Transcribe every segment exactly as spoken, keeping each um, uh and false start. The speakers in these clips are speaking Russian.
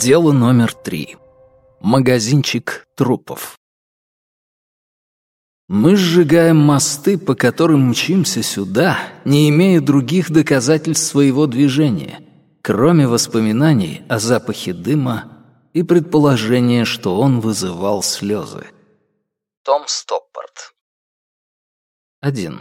Дело номер три. Магазинчик трупов. Мы сжигаем мосты, по которым мчимся сюда, не имея других доказательств своего движения, кроме воспоминаний о запахе дыма и предположения, что он вызывал слезы. Том Стоппард. Один.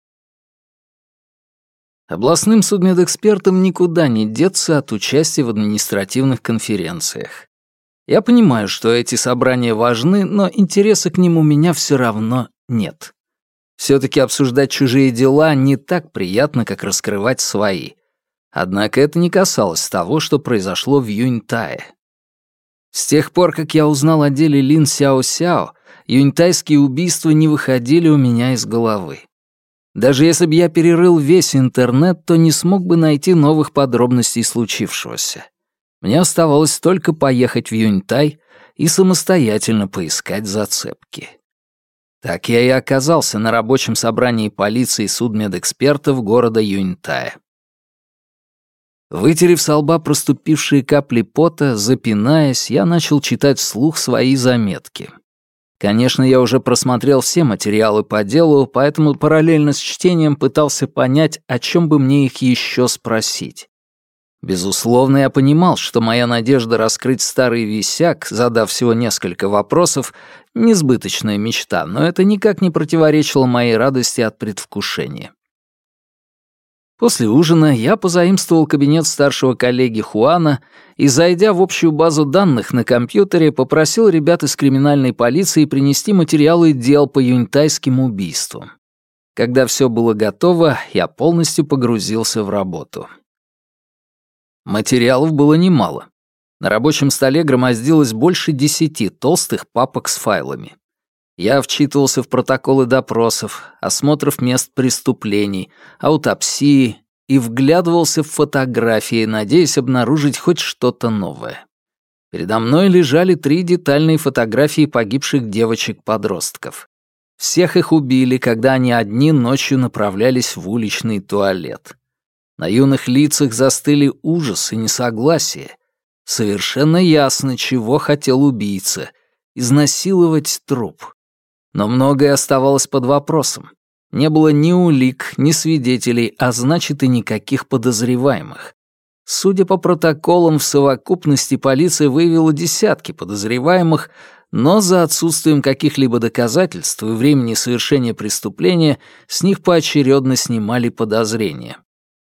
Областным судмедэкспертам никуда не деться от участия в административных конференциях. Я понимаю, что эти собрания важны, но интереса к ним у меня все равно нет. Все-таки обсуждать чужие дела не так приятно, как раскрывать свои. Однако это не касалось того, что произошло в Юньтае. С тех пор, как я узнал о деле Лин Сяо-Сяо, юньтайские убийства не выходили у меня из головы. Даже если бы я перерыл весь интернет, то не смог бы найти новых подробностей случившегося. Мне оставалось только поехать в Юньтай и самостоятельно поискать зацепки. Так я и оказался на рабочем собрании полиции и судмедэкспертов города Юньтая. Вытерев со лба проступившие капли пота, запинаясь, я начал читать вслух свои заметки. Конечно, я уже просмотрел все материалы по делу, поэтому параллельно с чтением пытался понять, о чем бы мне их еще спросить. Безусловно, я понимал, что моя надежда раскрыть старый висяк, задав всего несколько вопросов, несбыточная мечта, но это никак не противоречило моей радости от предвкушения. После ужина я позаимствовал кабинет старшего коллеги Хуана и, зайдя в общую базу данных на компьютере, попросил ребят из криминальной полиции принести материалы дел по юньтайским убийствам. Когда все было готово, я полностью погрузился в работу. Материалов было немало. На рабочем столе громоздилось больше десяти толстых папок с файлами. Я вчитывался в протоколы допросов, осмотров мест преступлений, аутопсии и вглядывался в фотографии, надеясь обнаружить хоть что-то новое. Передо мной лежали три детальные фотографии погибших девочек-подростков. Всех их убили, когда они одни ночью направлялись в уличный туалет. На юных лицах застыли ужас и несогласие. Совершенно ясно, чего хотел убийца — изнасиловать труп. Но многое оставалось под вопросом. Не было ни улик, ни свидетелей, а значит и никаких подозреваемых. Судя по протоколам, в совокупности полиция выявила десятки подозреваемых, но за отсутствием каких-либо доказательств и времени совершения преступления с них поочередно снимали подозрения.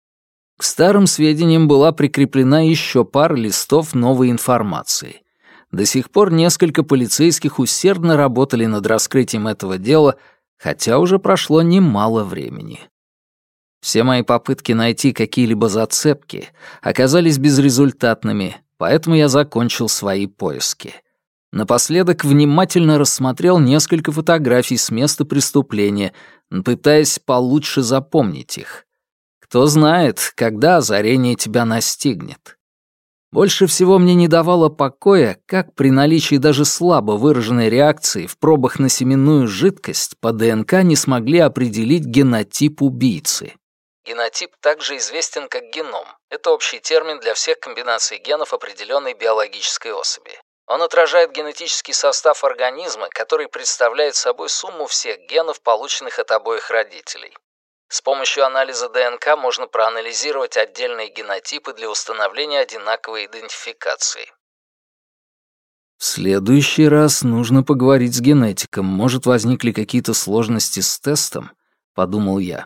К старым сведениям была прикреплена еще пара листов новой информации. До сих пор несколько полицейских усердно работали над раскрытием этого дела, хотя уже прошло немало времени. Все мои попытки найти какие-либо зацепки оказались безрезультатными, поэтому я закончил свои поиски. Напоследок внимательно рассмотрел несколько фотографий с места преступления, пытаясь получше запомнить их. Кто знает, когда озарение тебя настигнет. Больше всего мне не давало покоя, как при наличии даже слабо выраженной реакции в пробах на семенную жидкость по ДНК не смогли определить генотип убийцы. Генотип также известен как геном. Это общий термин для всех комбинаций генов определенной биологической особи. Он отражает генетический состав организма, который представляет собой сумму всех генов, полученных от обоих родителей. С помощью анализа ДНК можно проанализировать отдельные генотипы для установления одинаковой идентификации. В следующий раз нужно поговорить с генетиком. Может, возникли какие-то сложности с тестом? Подумал я.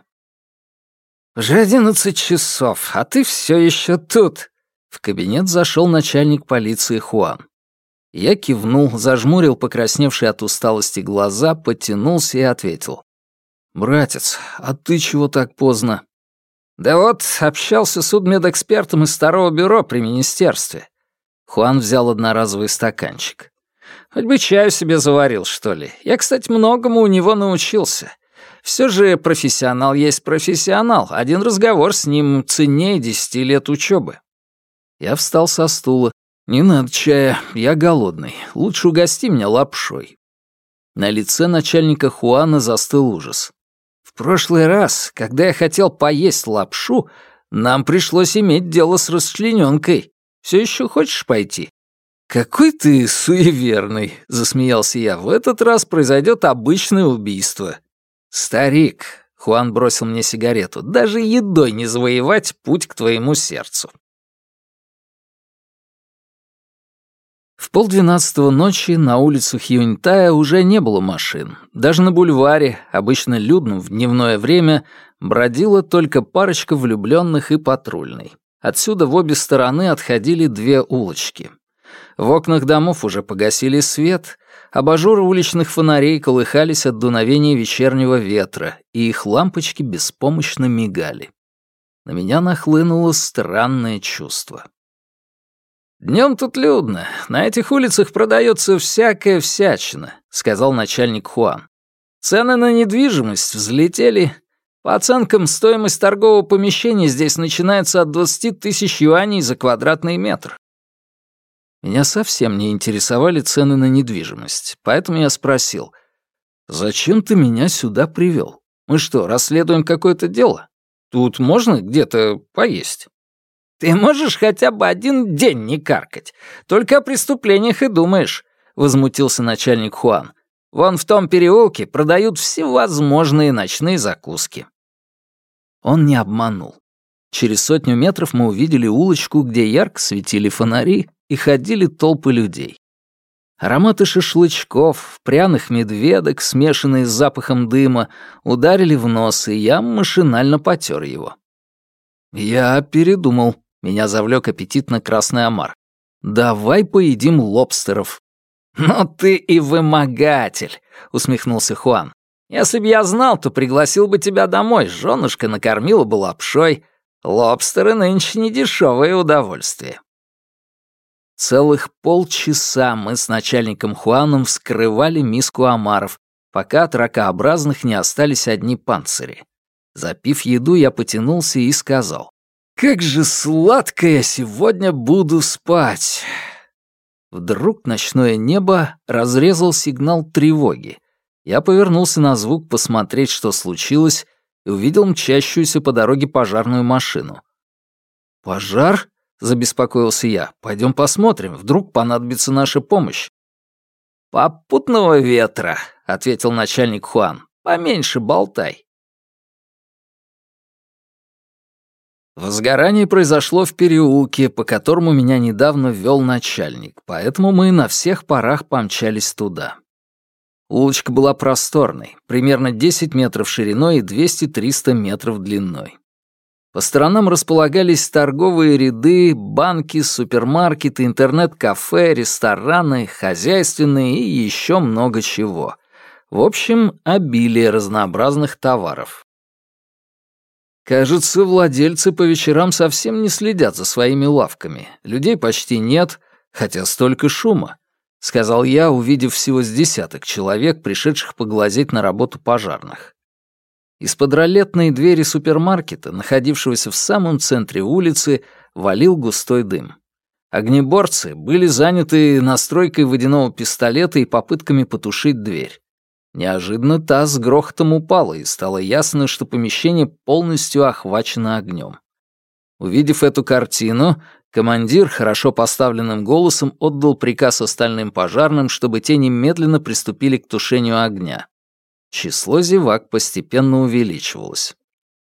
Уже одиннадцать часов, а ты все еще тут. В кабинет зашел начальник полиции Хуан. Я кивнул, зажмурил покрасневшие от усталости глаза, потянулся и ответил. «Братец, а ты чего так поздно?» «Да вот, общался с судмедэкспертом из второго бюро при министерстве». Хуан взял одноразовый стаканчик. «Хоть бы чаю себе заварил, что ли. Я, кстати, многому у него научился. Все же профессионал есть профессионал. Один разговор с ним ценнее десяти лет учебы». Я встал со стула. «Не надо чая, я голодный. Лучше угости меня лапшой». На лице начальника Хуана застыл ужас. В прошлый раз, когда я хотел поесть лапшу, нам пришлось иметь дело с расчленёнкой. Все еще хочешь пойти? «Какой ты суеверный», — засмеялся я. «В этот раз произойдет обычное убийство». «Старик», — Хуан бросил мне сигарету, — «даже едой не завоевать путь к твоему сердцу». В полдвенадцатого ночи на улицу Хьюньтая уже не было машин. Даже на бульваре, обычно людном в дневное время, бродила только парочка влюбленных и патрульный. Отсюда в обе стороны отходили две улочки. В окнах домов уже погасили свет, абажуры уличных фонарей колыхались от дуновения вечернего ветра, и их лампочки беспомощно мигали. На меня нахлынуло странное чувство. «Днем тут людно. На этих улицах продается всякая всячина», — сказал начальник Хуан. «Цены на недвижимость взлетели. По оценкам, стоимость торгового помещения здесь начинается от двадцати тысяч юаней за квадратный метр». Меня совсем не интересовали цены на недвижимость, поэтому я спросил, «Зачем ты меня сюда привел? Мы что, расследуем какое-то дело? Тут можно где-то поесть?» «Ты можешь хотя бы один день не каркать? Только о преступлениях и думаешь», — возмутился начальник Хуан. «Вон в том переулке продают всевозможные ночные закуски». Он не обманул. Через сотню метров мы увидели улочку, где ярко светили фонари и ходили толпы людей. Ароматы шашлычков, пряных медведок, смешанные с запахом дыма, ударили в нос, и я машинально потер его. Я передумал. Меня завлек аппетитно красный омар. «Давай поедим лобстеров». «Ну ты и вымогатель», — усмехнулся Хуан. «Если б я знал, то пригласил бы тебя домой, женушка накормила бы лапшой. Лобстеры нынче недешевое удовольствие». Целых полчаса мы с начальником Хуаном вскрывали миску омаров, пока от ракообразных не остались одни панцири. Запив еду, я потянулся и сказал: «Как же сладко я сегодня буду спать!» Вдруг ночное небо разрезал сигнал тревоги. Я повернулся на звук посмотреть, что случилось, и увидел мчащуюся по дороге пожарную машину. «Пожар?» — забеспокоился я. «Пойдем посмотрим, вдруг понадобится наша помощь». «Попутного ветра», — ответил начальник Хуан. «Поменьше болтай». Возгорание произошло в переулке, по которому меня недавно вел начальник, поэтому мы на всех парах помчались туда. Улочка была просторной, примерно десять метров шириной и двести-триста метров длиной. По сторонам располагались торговые ряды, банки, супермаркеты, интернет-кафе, рестораны, хозяйственные и еще много чего. В общем, обилие разнообразных товаров. Кажется, владельцы по вечерам совсем не следят за своими лавками. Людей почти нет, хотя столько шума, — сказал я, увидев всего с десяток человек, пришедших поглазеть на работу пожарных. Из-под ролетной двери супермаркета, находившегося в самом центре улицы, валил густой дым. Огнеборцы были заняты настройкой водяного пистолета и попытками потушить дверь. Неожиданно та с грохотом упала, и стало ясно, что помещение полностью охвачено огнем. Увидев эту картину, командир хорошо поставленным голосом отдал приказ остальным пожарным, чтобы те немедленно приступили к тушению огня. Число зевак постепенно увеличивалось.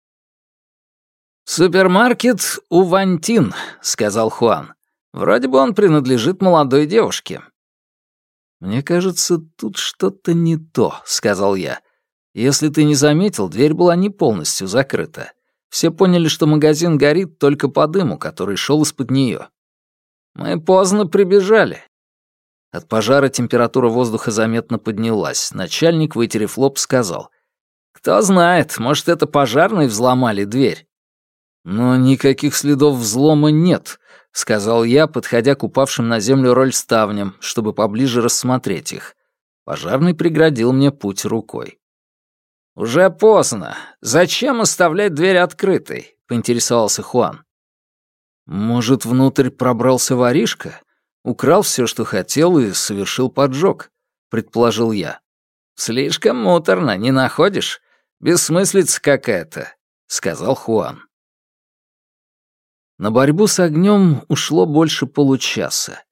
«Супермаркет Увантин», — сказал Хуан. «Вроде бы он принадлежит молодой девушке». «Мне кажется, тут что-то не то», — сказал я. «Если ты не заметил, дверь была не полностью закрыта. Все поняли, что магазин горит только по дыму, который шел из-под нее. Мы поздно прибежали». От пожара температура воздуха заметно поднялась. Начальник, вытерев лоб, сказал: «Кто знает, может, это пожарные взломали дверь». «Но никаких следов взлома нет», — сказал я, подходя к упавшим на землю рольставням, чтобы поближе рассмотреть их. Пожарный преградил мне путь рукой. «Уже поздно. Зачем оставлять дверь открытой?» — поинтересовался Хуан. «Может, внутрь пробрался воришка, украл все, что хотел, и совершил поджог», — предположил я. «Слишком муторно, не находишь? Бессмыслица какая-то», — сказал Хуан. На борьбу с огнем ушло больше получаса.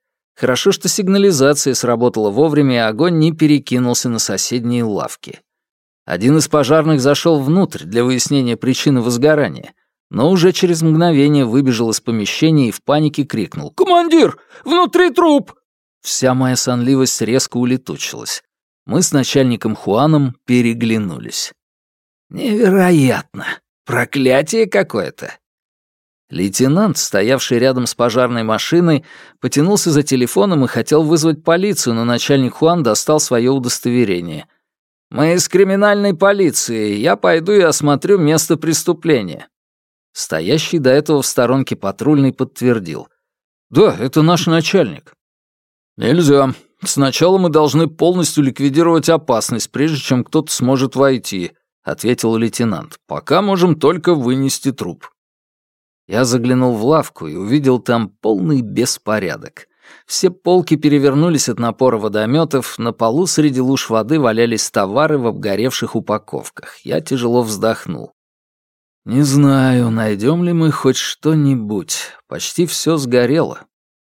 Хорошо, что сигнализация сработала вовремя, и огонь не перекинулся на соседние лавки. Один из пожарных зашел внутрь для выяснения причины возгорания, но уже через мгновение выбежал из помещения и в панике крикнул: «Командир! Внутри труп!» Вся моя сонливость резко улетучилась. Мы с начальником Хуаном переглянулись. «Невероятно! Проклятие какое-то!» Лейтенант, стоявший рядом с пожарной машиной, потянулся за телефоном и хотел вызвать полицию, но начальник Хуан достал свое удостоверение. «Мы из криминальной полиции. Я пойду и осмотрю место преступления». Стоящий до этого в сторонке патрульный подтвердил. «Да, это наш начальник». «Нельзя. Сначала мы должны полностью ликвидировать опасность, прежде чем кто-то сможет войти», — ответил лейтенант. «Пока можем только вынести труп». Я заглянул в лавку и увидел там полный беспорядок. Все полки перевернулись от напора водомётов, на полу среди луж воды валялись товары в обгоревших упаковках. Я тяжело вздохнул. Не знаю, найдем ли мы хоть что-нибудь. Почти все сгорело.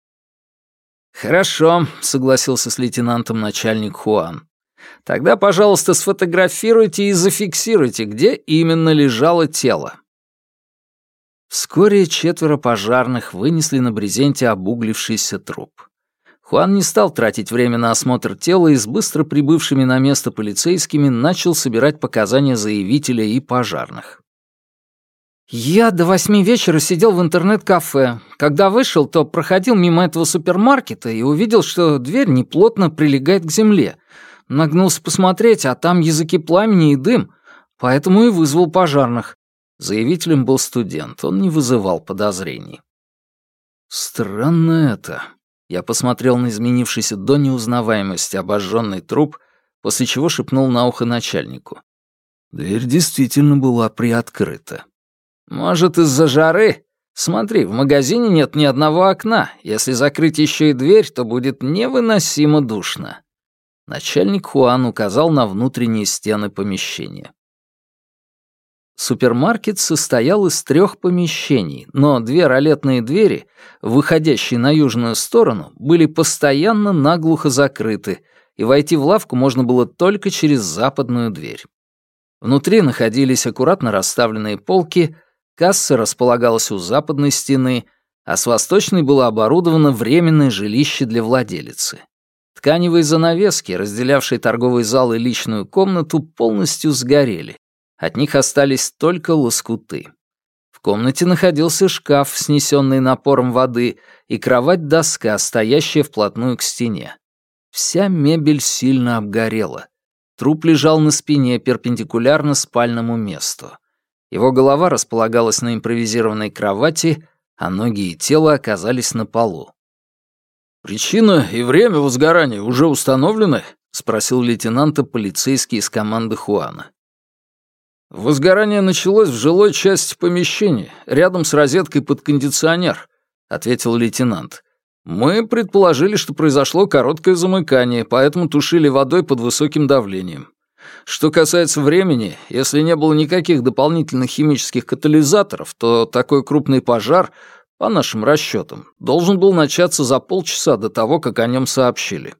«Хорошо», — согласился с лейтенантом начальник Хуан. «Тогда, пожалуйста, сфотографируйте и зафиксируйте, где именно лежало тело». Вскоре четверо пожарных вынесли на брезенте обуглившийся труп. Хуан не стал тратить время на осмотр тела и с быстро прибывшими на место полицейскими начал собирать показания заявителя и пожарных. «Я до восьми вечера сидел в интернет-кафе. Когда вышел, то проходил мимо этого супермаркета и увидел, что дверь неплотно прилегает к земле. Нагнулся посмотреть, а там языки пламени и дым, поэтому и вызвал пожарных. Заявителем был студент, он не вызывал подозрений. Странно это. Я посмотрел на изменившийся до неузнаваемости обожженный труп, после чего шепнул на ухо начальнику. Дверь действительно была приоткрыта. Может, из-за жары? Смотри, в магазине нет ни одного окна. Если закрыть еще и дверь, то будет невыносимо душно. Начальник Хуан указал на внутренние стены помещения. Супермаркет состоял из трех помещений, но две ролетные двери, выходящие на южную сторону, были постоянно наглухо закрыты, и войти в лавку можно было только через западную дверь. Внутри находились аккуратно расставленные полки, касса располагалась у западной стены, а с восточной было оборудовано временное жилище для владелицы. Тканевые занавески, разделявшие торговый зал и личную комнату, полностью сгорели. От них остались только лоскуты. В комнате находился шкаф, снесенный напором воды, и кровать-доска, стоящая вплотную к стене. Вся мебель сильно обгорела. Труп лежал на спине, перпендикулярно спальному месту. Его голова располагалась на импровизированной кровати, а ноги и тело оказались на полу. «Причина и время возгорания уже установлены?» — спросил лейтенанта полицейский из команды Хуана. «Возгорание началось в жилой части помещения, рядом с розеткой под кондиционер», — ответил лейтенант. «Мы предположили, что произошло короткое замыкание, поэтому тушили водой под высоким давлением. Что касается времени, если не было никаких дополнительных химических катализаторов, то такой крупный пожар, по нашим расчетам, должен был начаться за полчаса до того, как о нем сообщили».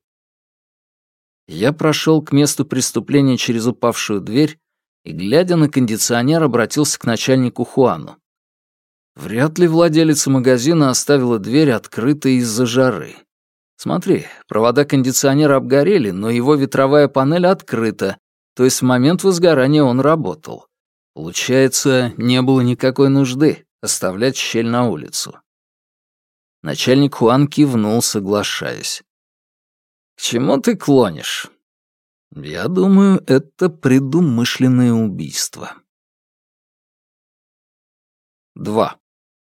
Я прошел к месту преступления через упавшую дверь и, глядя на кондиционер, обратился к начальнику Хуану. Вряд ли владелица магазина оставила дверь открытой из-за жары. Смотри, провода кондиционера обгорели, но его ветровая панель открыта, то есть в момент возгорания он работал. Получается, не было никакой нужды оставлять щель на улицу. Начальник Хуан кивнул, соглашаясь. «К чему ты клонишь?» «Я думаю, это предумышленное убийство». Два.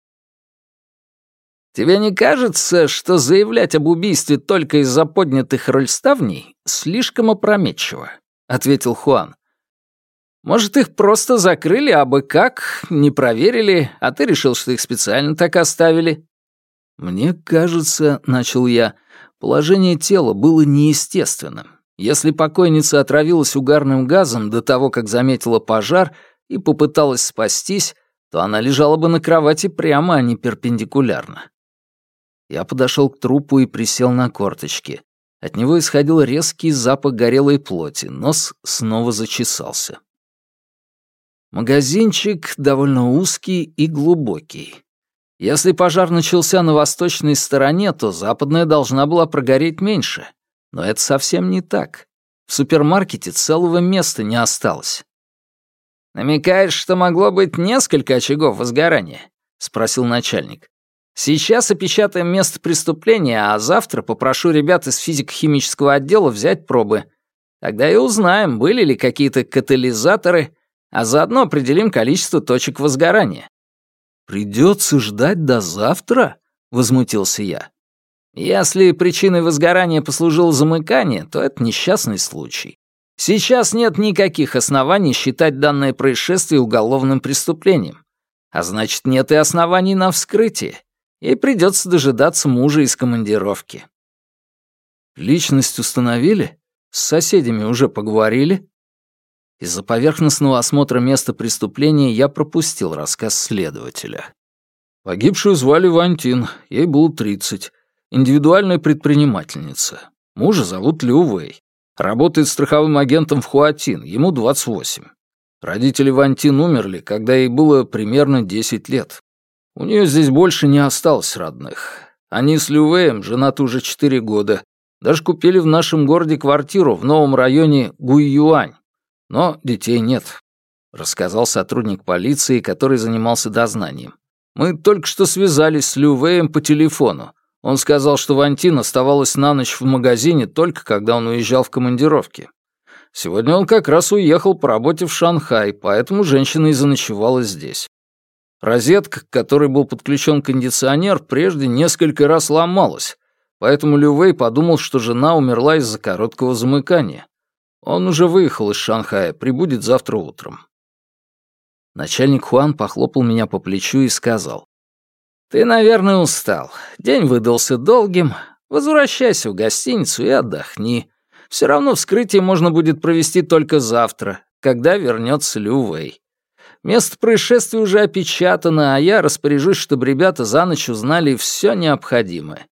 «Тебе не кажется, что заявлять об убийстве только из-за поднятых рольставней слишком опрометчиво?» — ответил Хуан. «Может, их просто закрыли абы как, не проверили, а ты решил, что их специально так оставили?» «Мне кажется, — начал я, — положение тела было неестественным. Если покойница отравилась угарным газом до того, как заметила пожар и попыталась спастись, то она лежала бы на кровати прямо, а не перпендикулярно». Я подошел к трупу и присел на корточки. От него исходил резкий запах горелой плоти, нос снова зачесался. Магазинчик довольно узкий и глубокий. Если пожар начался на восточной стороне, то западная должна была прогореть меньше. Но это совсем не так. В супермаркете целого места не осталось. «Намекаешь, что могло быть несколько очагов возгорания?» — спросил начальник. «Сейчас опечатаем место преступления, а завтра попрошу ребят из физико-химического отдела взять пробы. Тогда и узнаем, были ли какие-то катализаторы, а заодно определим количество точек возгорания». «Придется ждать до завтра?» — возмутился я. «Если причиной возгорания послужило замыкание, то это несчастный случай. Сейчас нет никаких оснований считать данное происшествие уголовным преступлением. А значит, нет и оснований на вскрытие. И придется дожидаться мужа из командировки». «Личность установили? С соседями уже поговорили?» Из-за поверхностного осмотра места преступления я пропустил рассказ следователя. Погибшую звали Вантин, ей было тридцать. Индивидуальная предпринимательница. Мужа зовут Лю Вэй. Работает страховым агентом в Хуатин, ему двадцать восемь. Родители Вантин умерли, когда ей было примерно десять лет. У нее здесь больше не осталось родных. Они с Лю Вэем женаты уже четыре года. Даже купили в нашем городе квартиру в новом районе Гуйюань. Но детей нет, рассказал сотрудник полиции, который занимался дознанием. Мы только что связались с Лю Вэем по телефону. Он сказал, что Вантин оставалась на ночь в магазине только когда он уезжал в командировки. Сегодня он как раз уехал по работе в Шанхай, поэтому женщина и заночевала здесь. Розетка, к которой был подключен кондиционер, прежде несколько раз ломалась, поэтому Лю Вэй подумал, что жена умерла из-за короткого замыкания. Он уже выехал из Шанхая, прибудет завтра утром. Начальник Хуан похлопал меня по плечу и сказал: «Ты, наверное, устал. День выдался долгим. Возвращайся в гостиницу и отдохни. Все равно вскрытие можно будет провести только завтра, когда вернется Лю Вэй. Место происшествия уже опечатано, а я распоряжусь, чтобы ребята за ночь узнали все необходимое».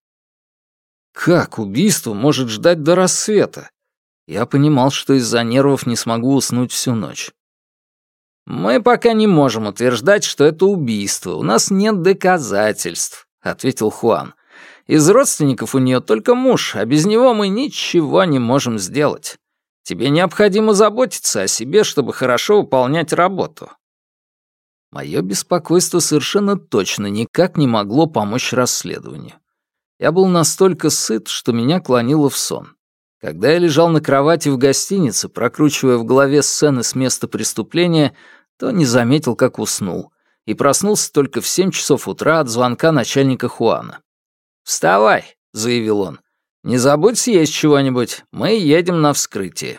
Как убийство может ждать до рассвета? Я понимал, что из-за нервов не смогу уснуть всю ночь. «Мы пока не можем утверждать, что это убийство. У нас нет доказательств», — ответил Хуан. «Из родственников у нее только муж, а без него мы ничего не можем сделать. Тебе необходимо заботиться о себе, чтобы хорошо выполнять работу». Мое беспокойство совершенно точно никак не могло помочь расследованию. Я был настолько сыт, что меня клонило в сон. Когда я лежал на кровати в гостинице, прокручивая в голове сцены с места преступления, то не заметил, как уснул, и проснулся только в семь часов утра от звонка начальника Хуана. «Вставай», — заявил он, — «не забудь съесть чего-нибудь, мы едем на вскрытие».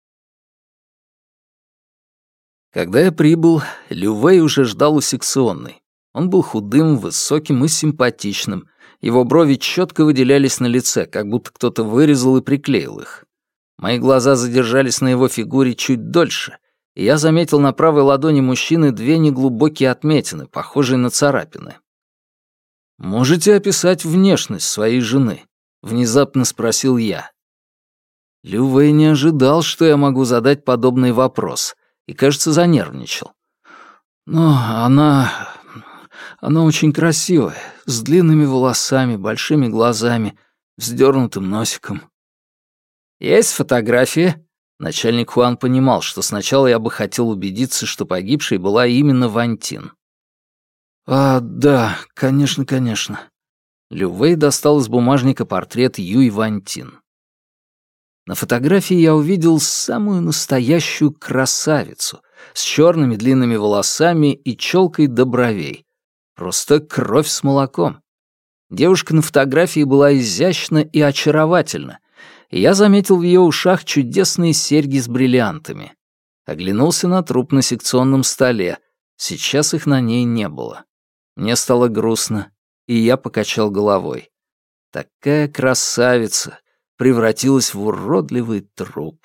Когда я прибыл, Лю Вэй уже ждал у секционной. Он был худым, высоким и симпатичным. Его брови четко выделялись на лице, как будто кто-то вырезал и приклеил их. Мои глаза задержались на его фигуре чуть дольше, и я заметил на правой ладони мужчины две неглубокие отметины, похожие на царапины. «Можете описать внешность своей жены?» — внезапно спросил я. Лю Вэй не ожидал, что я могу задать подобный вопрос, и, кажется, занервничал. «Но она... она очень красивая, с длинными волосами, большими глазами, вздернутым носиком». «Есть фотография?» Начальник Хуан понимал, что сначала я бы хотел убедиться, что погибшей была именно Вантин. «А, да, конечно, конечно». Лю Вэй достал из бумажника портрет Юй Вантин. На фотографии я увидел самую настоящую красавицу с черными длинными волосами и челкой до бровей. Просто кровь с молоком. Девушка на фотографии была изящна и очаровательна, и я заметил в ее ушах чудесные серьги с бриллиантами. Оглянулся на труп на секционном столе. Сейчас их на ней не было. Мне стало грустно, и я покачал головой. Такая красавица превратилась в уродливый труп.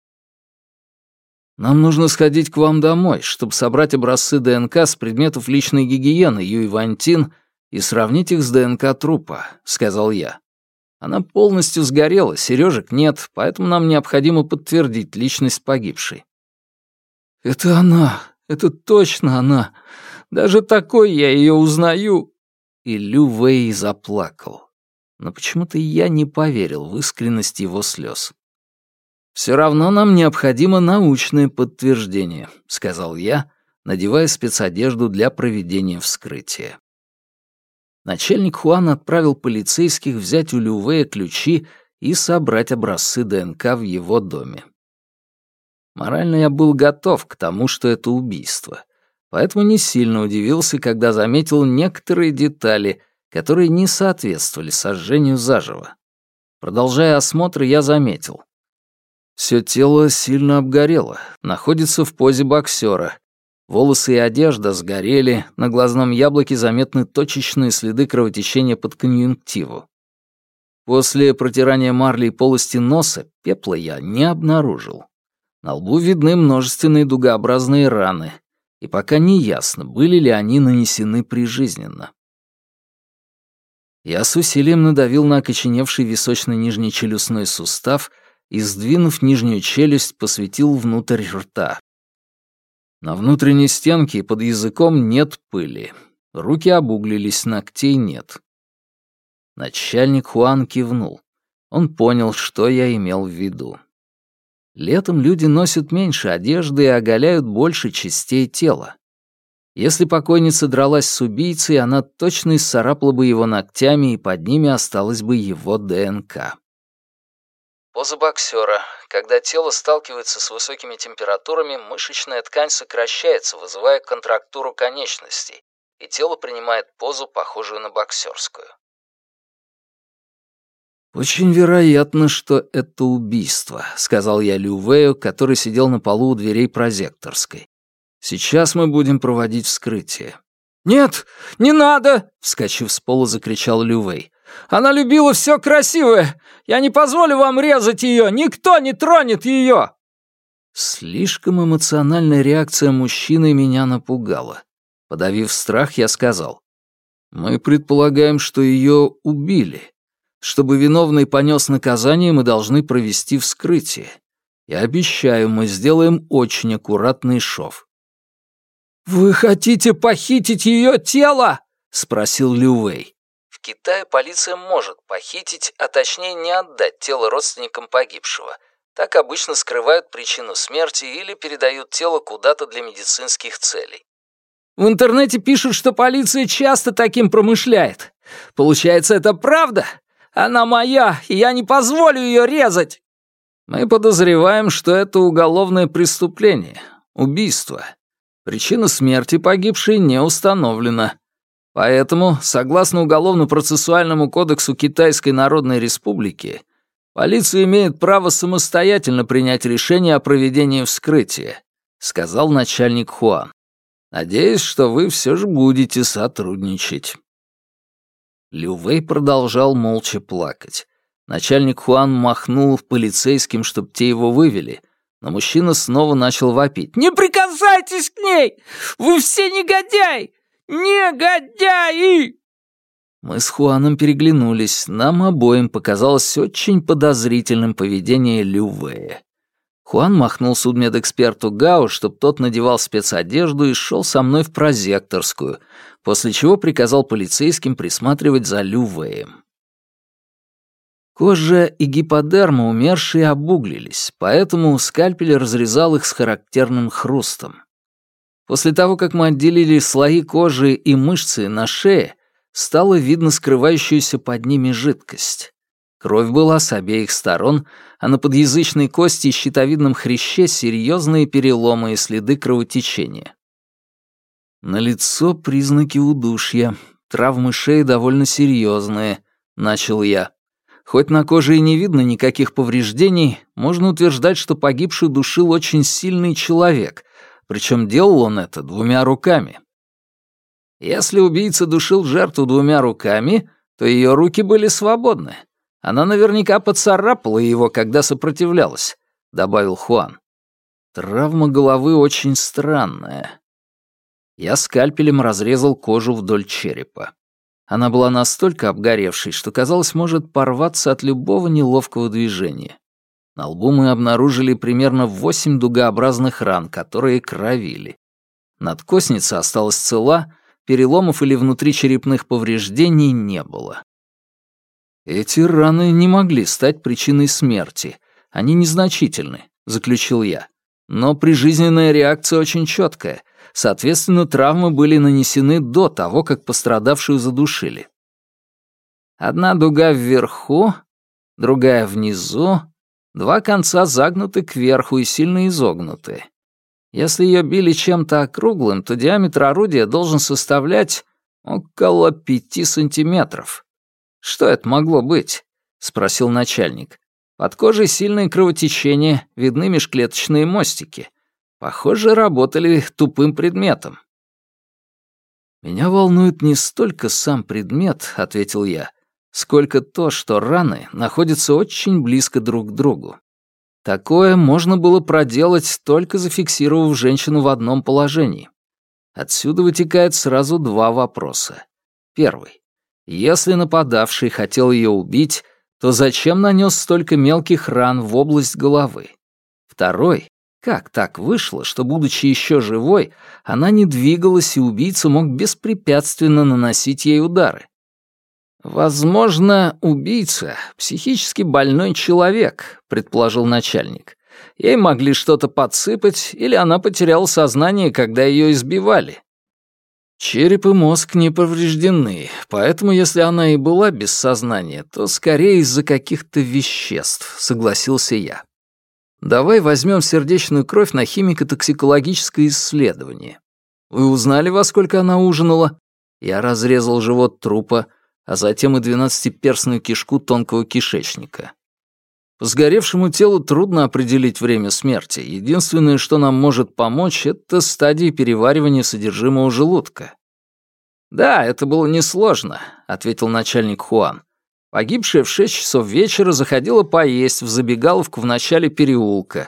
«Нам нужно сходить к вам домой, чтобы собрать образцы ДНК с предметов личной гигиены Юй Вантин и сравнить их с ДНК трупа», — сказал я. «Она полностью сгорела, сережек нет, поэтому нам необходимо подтвердить личность погибшей». «Это она, это точно она. Даже такой я ее узнаю». И Лю Вэй заплакал. Но почему-то я не поверил в искренность его слез. «Все равно нам необходимо научное подтверждение», — сказал я, надевая спецодежду для проведения вскрытия. Начальник Хуан отправил полицейских взять у Лю Вэя ключи и собрать образцы ДНК в его доме. Морально я был готов к тому, что это убийство, поэтому не сильно удивился, когда заметил некоторые детали, которые не соответствовали сожжению заживо. Продолжая осмотр, я заметил. Все тело сильно обгорело, находится в позе боксера. Волосы и одежда сгорели, на глазном яблоке заметны точечные следы кровотечения под конъюнктиву. После протирания марлей полости носа пепла я не обнаружил. На лбу видны множественные дугообразные раны, и пока не ясно, были ли они нанесены прижизненно. Я с усилием надавил на окоченевший височно-нижний челюстной сустав и, сдвинув нижнюю челюсть, посветил внутрь рта. На внутренней стенке и под языком нет пыли. Руки обуглились, ногтей нет. Начальник Хуан кивнул. Он понял, что я имел в виду. Летом люди носят меньше одежды и оголяют больше частей тела. Если покойница дралась с убийцей, она точно исцарапала бы его ногтями, и под ними осталась бы его ДНК. Поза боксера. Когда тело сталкивается с высокими температурами, мышечная ткань сокращается, вызывая контрактуру конечностей, и тело принимает позу, похожую на боксерскую. «Очень вероятно, что это убийство», — сказал я Лю Вэю, который сидел на полу у дверей прозекторской. «Сейчас мы будем проводить вскрытие». «Нет, не надо!» — вскочив с пола, закричал Лю Вэй. «Она любила все красивое! Я не позволю вам резать ее! Никто не тронет ее!» Слишком эмоциональная реакция мужчины меня напугала. Подавив страх, я сказал. «Мы предполагаем, что ее убили. Чтобы виновный понес наказание, мы должны провести вскрытие. Я обещаю, мы сделаем очень аккуратный шов». «Вы хотите похитить ее тело?» — спросил Лю Вэй. В Китае полиция может похитить, а точнее не отдать тело родственникам погибшего. Так обычно скрывают причину смерти или передают тело куда-то для медицинских целей. В интернете пишут, что полиция часто таким промышляет. Получается, это правда? Она моя, и я не позволю ее резать. Мы подозреваем, что это уголовное преступление, убийство. Причина смерти погибшей не установлена. Поэтому, согласно Уголовно-процессуальному кодексу Китайской Народной Республики, полиция имеет право самостоятельно принять решение о проведении вскрытия, сказал начальник Хуан. Надеюсь, что вы все же будете сотрудничать. Лю Вэй продолжал молча плакать. Начальник Хуан махнул полицейским, чтоб те его вывели, но мужчина снова начал вопить. «Не прикасайтесь к ней! Вы все негодяи! Негодяи!» Мы с Хуаном переглянулись. Нам обоим показалось очень подозрительным поведение Лю Вэя. Хуан махнул судмедэксперту Гао, чтоб тот надевал спецодежду и шел со мной в прозекторскую, после чего приказал полицейским присматривать за Лю Вэем. Кожа и гиподерма умершей обуглились, поэтому скальпель разрезал их с характерным хрустом. После того, как мы отделили слои кожи и мышцы на шее, стало видно скрывающуюся под ними жидкость. Кровь была с обеих сторон, а на подъязычной кости и щитовидном хряще серьезные переломы и следы кровотечения. Налицо признаки удушья, травмы шеи довольно серьезные, начал я. Хоть на коже и не видно никаких повреждений, можно утверждать, что погибший душил очень сильный человек, причем делал он это двумя руками. Если убийца душил жертву двумя руками, то ее руки были свободны. Она наверняка поцарапала его, когда сопротивлялась, добавил Хуан. Травма головы очень странная. Я скальпелем разрезал кожу вдоль черепа. Она была настолько обгоревшей, что, казалось, может порваться от любого неловкого движения. На лбу мы обнаружили примерно восемь дугообразных ран, которые кровили. Надкосница осталась цела, переломов или внутричерепных повреждений не было. «Эти раны не могли стать причиной смерти. Они незначительны», — заключил я. «Но прижизненная реакция очень четкая. Соответственно, травмы были нанесены до того, как пострадавшую задушили. Одна дуга вверху, другая внизу, два конца загнуты кверху и сильно изогнуты. Если ее били чем-то округлым, то диаметр орудия должен составлять около пяти сантиметров. Что это могло быть?» — спросил начальник. «Под кожей сильное кровотечение, видны межклеточные мостики. Похоже, работали тупым предметом». «Меня волнует не столько сам предмет», — ответил я, «сколько то, что раны находятся очень близко друг к другу. Такое можно было проделать, только зафиксировав женщину в одном положении. Отсюда вытекает сразу два вопроса. Первый. Если нападавший хотел ее убить, то зачем нанес столько мелких ран в область головы? Второй. Как так вышло, что, будучи еще живой, она не двигалась, и убийца мог беспрепятственно наносить ей удары? «Возможно, убийца — психически больной человек», — предположил начальник. «Ей могли что-то подсыпать, или она потеряла сознание, когда ее избивали». «Череп и мозг не повреждены, поэтому если она и была без сознания, то скорее из-за каких-то веществ», — согласился я. «Давай возьмем сердечную кровь на химико-токсикологическое исследование. Вы узнали, во сколько она ужинала?» Я разрезал живот трупа, а затем и двенадцатиперстную кишку тонкого кишечника. По сгоревшему телу трудно определить время смерти. Единственное, что нам может помочь, это стадии переваривания содержимого желудка. «Да, это было несложно», — ответил начальник Хуан. Погибшая в шесть часов вечера заходила поесть в забегаловку в начале переулка.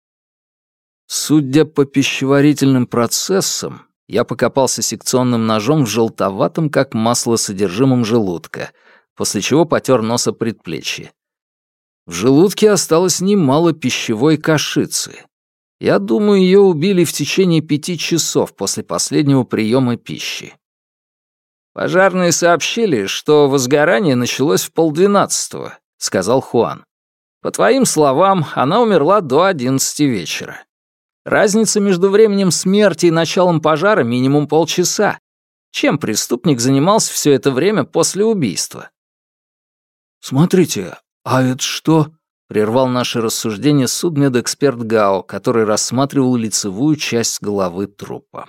Судя по пищеварительным процессам, я покопался секционным ножом в желтоватом, как масло, содержимом желудка, после чего потер нос о предплечье. В желудке осталось немало пищевой кашицы. Я думаю, ее убили в течение пяти часов после последнего приема пищи. «Пожарные сообщили, что возгорание началось в полдвенадцатого», — сказал Хуан. «По твоим словам, она умерла до одиннадцати вечера. Разница между временем смерти и началом пожара минимум полчаса. Чем преступник занимался все это время после убийства?» «Смотрите, а это что?» — прервал наше рассуждение судмедэксперт Гао, который рассматривал лицевую часть головы трупа.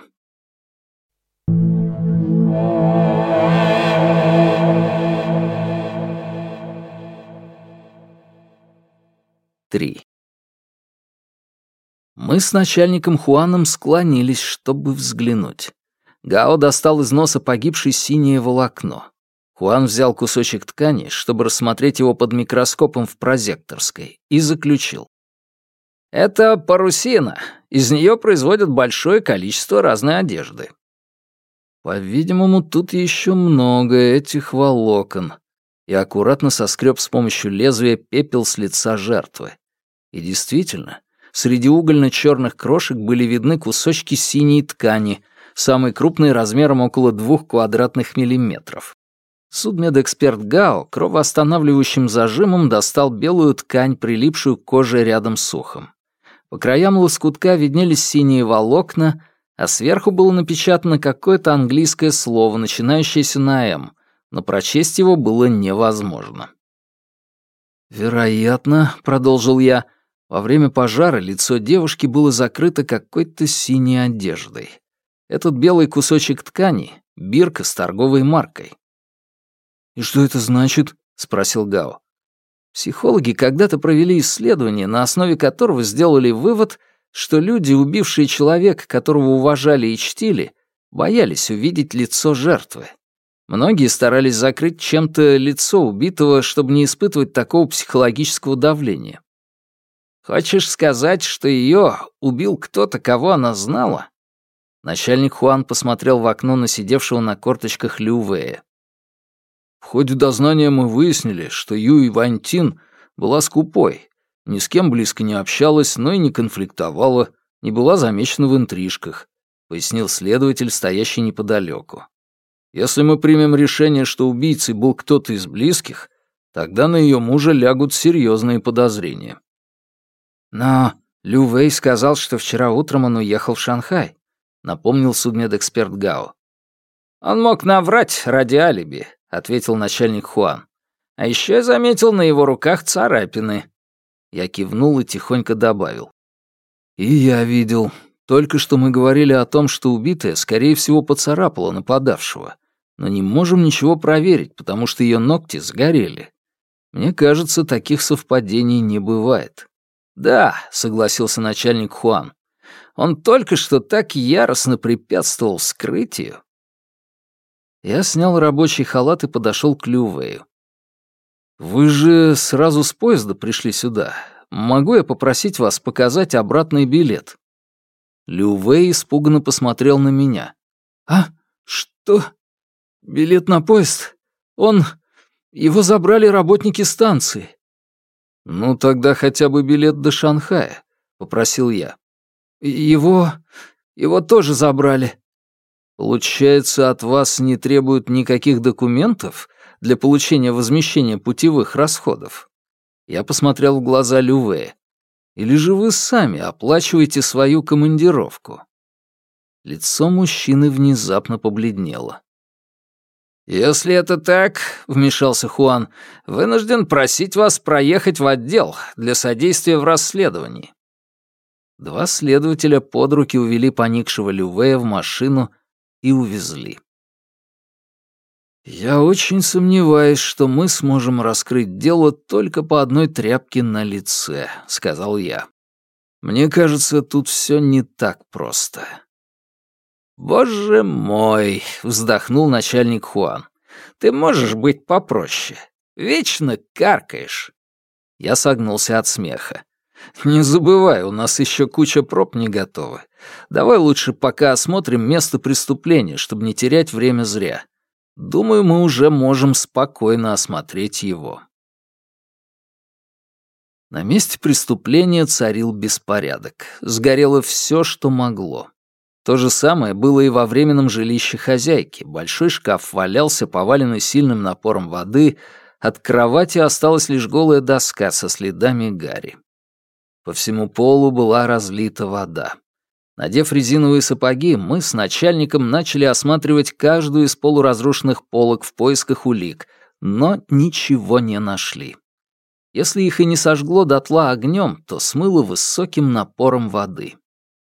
Три. Мы с начальником Хуаном склонились, чтобы взглянуть. Гао достал из носа погибшей синее волокно. Хуан взял кусочек ткани, чтобы рассмотреть его под микроскопом в прозекторской, и заключил. «Это парусина. Из нее производят большое количество разной одежды». По-видимому, тут еще много этих волокон. Я аккуратно соскреб с помощью лезвия пепел с лица жертвы. И действительно, среди угольно-черных крошек были видны кусочки синей ткани, самый крупный размером около двух квадратных миллиметров. Судмедэксперт Гао кровоостанавливающим зажимом достал белую ткань, прилипшую к коже рядом с ухом. По краям лоскутка виднелись синие волокна, а сверху было напечатано какое-то английское слово, начинающееся на «М», но прочесть его было невозможно. «Вероятно», — продолжил я, — во время пожара лицо девушки было закрыто какой-то синей одеждой. Этот белый кусочек ткани — бирка с торговой маркой. «И что это значит?» — спросил Гао. Психологи когда-то провели исследование, на основе которого сделали вывод, что люди, убившие человека, которого уважали и чтили, боялись увидеть лицо жертвы. Многие старались закрыть чем-то лицо убитого, чтобы не испытывать такого психологического давления. «Хочешь сказать, что ее убил кто-то, кого она знала?» Начальник Хуан посмотрел в окно на сидевшего на корточках Лю Вэя. ходе дознания мы выяснили, что Юй Ваньтин была скупой, ни с кем близко не общалась, но и не конфликтовала, не была замечена в интрижках», — пояснил следователь, стоящий неподалеку. «Если мы примем решение, что убийцей был кто-то из близких, тогда на ее мужа лягут серьезные подозрения». «Но Лю Вэй сказал, что вчера утром он уехал в Шанхай», — напомнил судмедэксперт Гао. «Он мог наврать ради алиби», — ответил начальник Хуан. «А еще я заметил на его руках царапины». Я кивнул и тихонько добавил. «И я видел. Только что мы говорили о том, что убитая, скорее всего, поцарапала нападавшего. Но не можем ничего проверить, потому что ее ногти сгорели. Мне кажется, таких совпадений не бывает». «Да», — согласился начальник Хуан. «Он только что так яростно препятствовал вскрытию». Я снял рабочий халат и подошел к Лю Вэю. «Вы же сразу с поезда пришли сюда. Могу я попросить вас показать обратный билет?» Лю Вэй испуганно посмотрел на меня. «А? Что? Билет на поезд? Он... Его забрали работники станции». «Ну, тогда хотя бы билет до Шанхая», — попросил я. «Его... его тоже забрали». «Получается, от вас не требуют никаких документов для получения возмещения путевых расходов?» Я посмотрел в глаза Лю Вэя. «Или же вы сами оплачиваете свою командировку?» Лицо мужчины внезапно побледнело. «Если это так, — вмешался Хуан, — вынужден просить вас проехать в отдел для содействия в расследовании». Два следователя под руки увели поникшего Лю Вэя в машину и увезли. «Я очень сомневаюсь, что мы сможем раскрыть дело только по одной тряпке на лице», — сказал я. «Мне кажется, тут все не так просто». «Боже мой!» — вздохнул начальник Хуан. «Ты можешь быть попроще. Вечно каркаешь». Я согнулся от смеха. «Не забывай, у нас еще куча проб не готовы. Давай лучше пока осмотрим место преступления, чтобы не терять время зря. Думаю, мы уже можем спокойно осмотреть его». На месте преступления царил беспорядок. Сгорело все, что могло. То же самое было и во временном жилище хозяйки. Большой шкаф валялся, поваленный сильным напором воды. От кровати осталась лишь голая доска со следами гари. По всему полу была разлита вода. Надев резиновые сапоги, мы с начальником начали осматривать каждую из полуразрушенных полок в поисках улик, но ничего не нашли. Если их и не сожгло дотла огнем, то смыло высоким напором воды.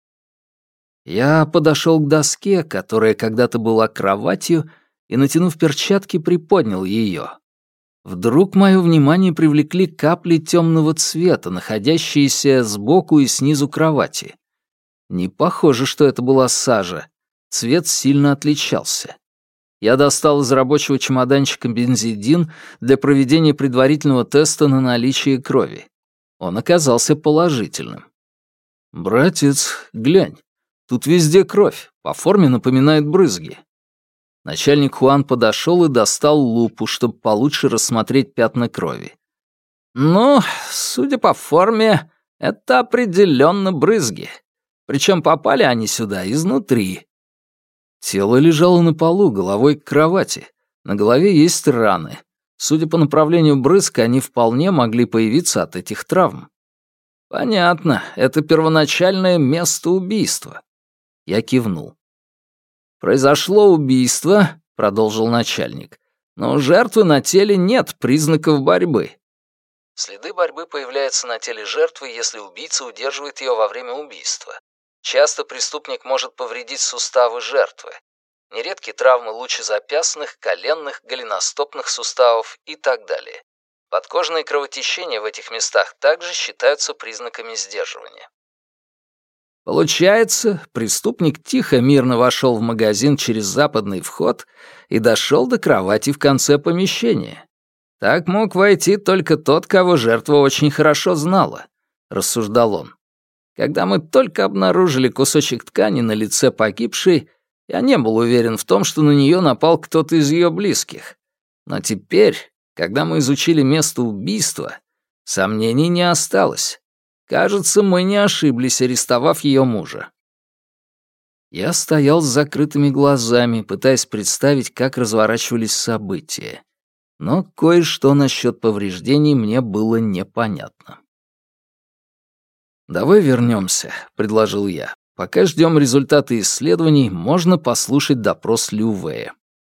Я подошел к доске, которая когда-то была кроватью, и, натянув перчатки, приподнял ее. Вдруг мое внимание привлекли капли темного цвета, находящиеся сбоку и снизу кровати. Не похоже, что это была сажа. Цвет сильно отличался. Я достал из рабочего чемоданчика бензидин для проведения предварительного теста на наличие крови. Он оказался положительным. «Братец, глянь. Тут везде кровь, по форме напоминает брызги». Начальник Хуан подошел и достал лупу, чтобы получше рассмотреть пятна крови. «Ну, судя по форме, это определенно брызги. Причем попали они сюда изнутри». Тело лежало на полу, головой к кровати. На голове есть раны. Судя по направлению брызг, они вполне могли появиться от этих травм. «Понятно, это первоначальное место убийства». Я кивнул. «Произошло убийство», — продолжил начальник, «но у жертвы на теле нет признаков борьбы». Следы борьбы появляются на теле жертвы, если убийца удерживает ее во время убийства. Часто преступник может повредить суставы жертвы. Нередки травмы лучезапястных, коленных, голеностопных суставов и так далее. Подкожные кровотечения в этих местах также считаются признаками сдерживания. Получается, преступник тихо, мирно вошел в магазин через западный вход и дошел до кровати в конце помещения. Так мог войти только тот, кого жертва очень хорошо знала, рассуждал он. Когда мы только обнаружили кусочек ткани на лице погибшей, я не был уверен в том, что на нее напал кто-то из ее близких. Но теперь, когда мы изучили место убийства, сомнений не осталось. Кажется, мы не ошиблись, арестовав ее мужа. Я стоял с закрытыми глазами, пытаясь представить, как разворачивались события. Но кое-что насчет повреждений мне было непонятно. «Давай вернемся», — предложил я. «Пока ждем результаты исследований, можно послушать допрос Лю Вэя».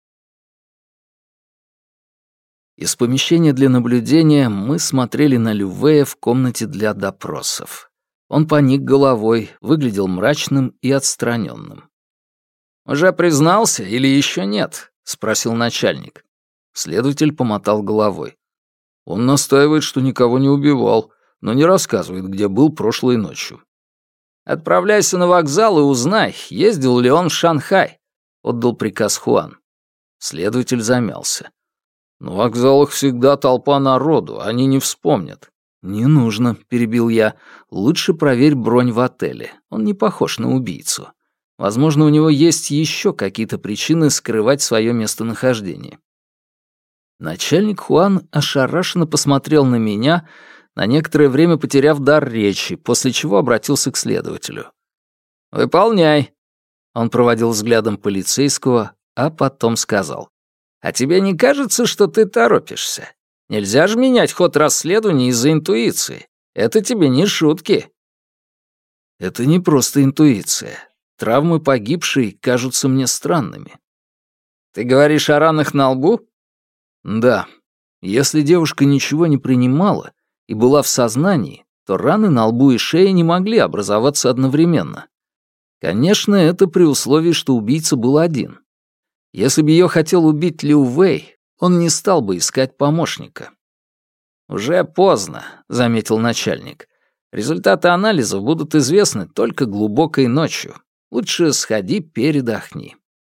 Из помещения для наблюдения мы смотрели на Лю Вэя в комнате для допросов. Он поник головой, выглядел мрачным и отстраненным. «Уже признался или еще нет?» — спросил начальник. Следователь помотал головой. «Он настаивает, что никого не убивал, но не рассказывает, где был прошлой ночью». «Отправляйся на вокзал и узнай, ездил ли он в Шанхай», — отдал приказ Хуан. Следователь замялся. «На вокзалах всегда толпа народу, они не вспомнят». «Не нужно», — перебил я. «Лучше проверь бронь в отеле. Он не похож на убийцу. Возможно, у него есть еще какие-то причины скрывать свое местонахождение». Начальник Хуан ошарашенно посмотрел на меня, на некоторое время потеряв дар речи, после чего обратился к следователю. «Выполняй». Он проводил взглядом полицейского, а потом сказал. «А тебе не кажется, что ты торопишься? Нельзя же менять ход расследования из-за интуиции. Это тебе не шутки». «Это не просто интуиция. Травмы погибшей кажутся мне странными». «Ты говоришь о ранах на лбу?» «Да. Если девушка ничего не принимала и была в сознании, то раны на лбу и шее не могли образоваться одновременно. Конечно, это при условии, что убийца был один. Если бы ее хотел убить Лю Вэй, он не стал бы искать помощника». «Уже поздно», — заметил начальник. «Результаты анализов будут известны только глубокой ночью. Лучше сходи, передохни».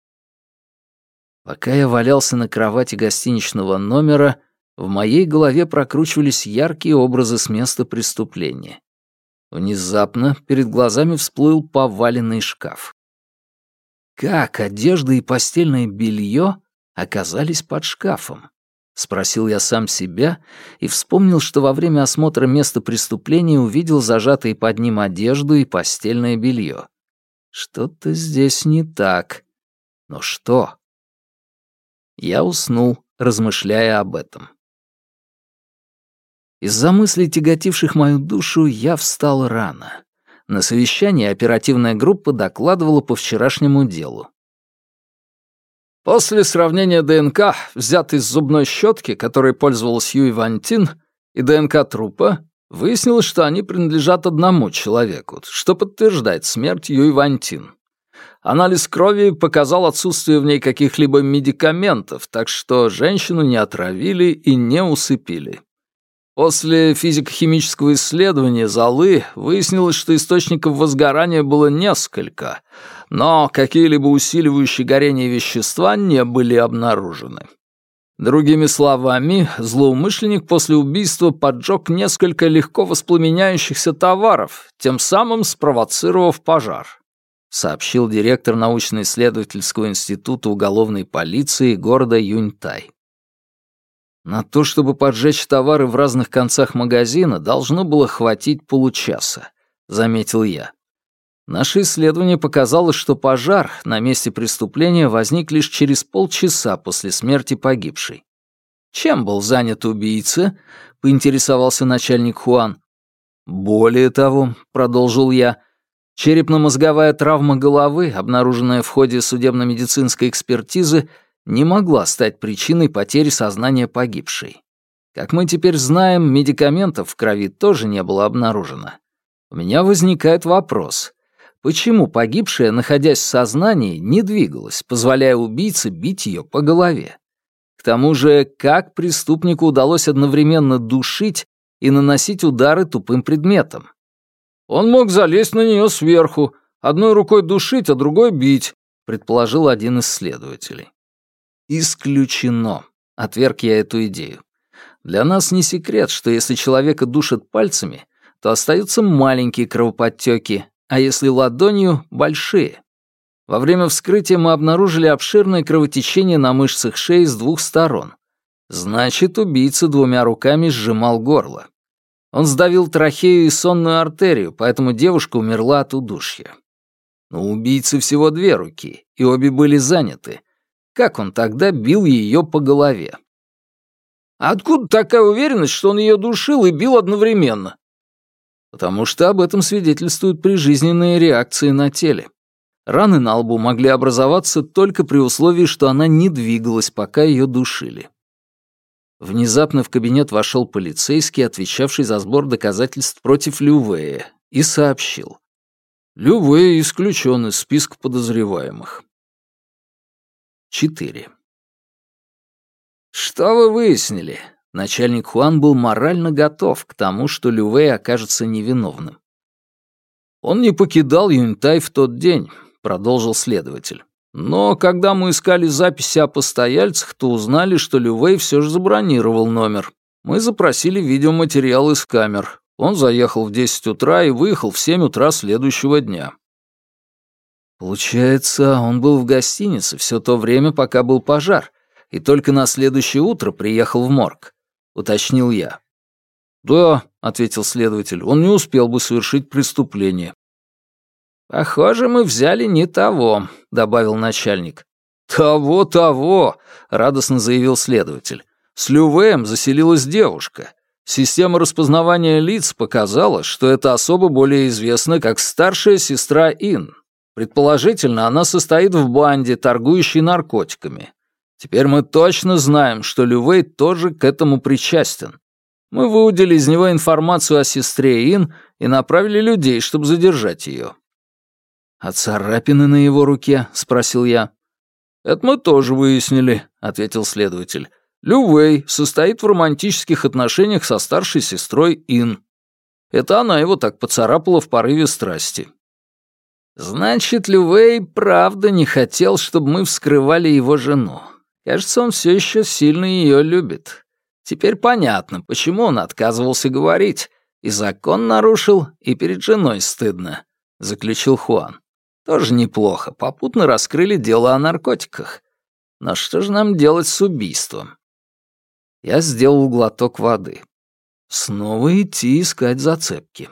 Пока я валялся на кровати гостиничного номера, в моей голове прокручивались яркие образы с места преступления. Внезапно перед глазами всплыл поваленный шкаф. Как одежда и постельное белье оказались под шкафом? Спросил я сам себя и вспомнил, что во время осмотра места преступления увидел зажатые под ним одежду и постельное белье. Что-то здесь не так. Но что? Я уснул, размышляя об этом. Из-за мыслей, тяготивших мою душу, я встал рано. На совещании оперативная группа докладывала по вчерашнему делу. После сравнения ДНК, взятой с зубной щетки, которой пользовалась Юй Вантин, и ДНК трупа, выяснилось, что они принадлежат одному человеку, что подтверждает смерть Юй Вантин. Анализ крови показал отсутствие в ней каких-либо медикаментов, так что женщину не отравили и не усыпили. После физико-химического исследования золы выяснилось, что источников возгорания было несколько, но какие-либо усиливающие горение вещества не были обнаружены. Другими словами, злоумышленник после убийства поджег несколько легко воспламеняющихся товаров, тем самым спровоцировав пожар, сообщил директор научно-исследовательского института уголовной полиции города Юньтай. На то, чтобы поджечь товары в разных концах магазина, должно было хватить получаса, заметил я. Наше исследование показало, что пожар на месте преступления возник лишь через полчаса после смерти погибшей. Чем был занят убийца? Поинтересовался начальник Хуан. Более того, продолжил я, черепно-мозговая травма головы, обнаруженная в ходе судебно-медицинской экспертизы, не могла стать причиной потери сознания погибшей. Как мы теперь знаем, медикаментов в крови тоже не было обнаружено. У меня возникает вопрос. Почему погибшая, находясь в сознании, не двигалась, позволяя убийце бить ее по голове? К тому же, как преступнику удалось одновременно душить и наносить удары тупым предметом? Он мог залезть на нее сверху, одной рукой душить, а другой бить, предположил один из следователей. «Исключено», — отверг я эту идею. «Для нас не секрет, что если человека душат пальцами, то остаются маленькие кровоподтеки, а если ладонью — большие. Во время вскрытия мы обнаружили обширное кровотечение на мышцах шеи с двух сторон. Значит, убийца двумя руками сжимал горло. Он сдавил трахею и сонную артерию, поэтому девушка умерла от удушья. Но у убийцы всего две руки, и обе были заняты. Как он тогда бил ее по голове? Откуда такая уверенность, что он ее душил и бил одновременно? Потому что об этом свидетельствуют прижизненные реакции на теле. Раны на лбу могли образоваться только при условии, что она не двигалась, пока ее душили. Внезапно в кабинет вошел полицейский, отвечавший за сбор доказательств против Лювея, и сообщил. Лювей исключен из списка подозреваемых. четыре. Что вы выяснили? Начальник Хуан был морально готов к тому, что Лювей окажется невиновным. Он не покидал Юньтай в тот день, продолжил следователь. Но когда мы искали записи о постояльцах, то узнали, что Лювей все же забронировал номер. Мы запросили видеоматериал из камер. Он заехал в десять утра и выехал в семь утра следующего дня. Получается, он был в гостинице все то время, пока был пожар, и только на следующее утро приехал в морг, уточнил я. Да, ответил следователь, он не успел бы совершить преступление. «Похоже, мы взяли не того», — добавил начальник. «Того-того», — радостно заявил следователь. «С Лювеем заселилась девушка. Система распознавания лиц показала, что эта особа более известна как старшая сестра Ин. Предположительно, она состоит в банде, торгующей наркотиками. Теперь мы точно знаем, что Лювей тоже к этому причастен. Мы выудили из него информацию о сестре Ин и направили людей, чтобы задержать ее». «А царапины на его руке?» — спросил я. «Это мы тоже выяснили», — ответил следователь. «Лювей состоит в романтических отношениях со старшей сестрой Ин. Это она его так поцарапала в порыве страсти». «Значит, Лювей правда не хотел, чтобы мы вскрывали его жену. Кажется, он все еще сильно ее любит. Теперь понятно, почему он отказывался говорить. И закон нарушил, и перед женой стыдно», — заключил Хуан. «Тоже неплохо, попутно раскрыли дело о наркотиках. Но что же нам делать с убийством?» Я сделал глоток воды. Снова идти искать зацепки.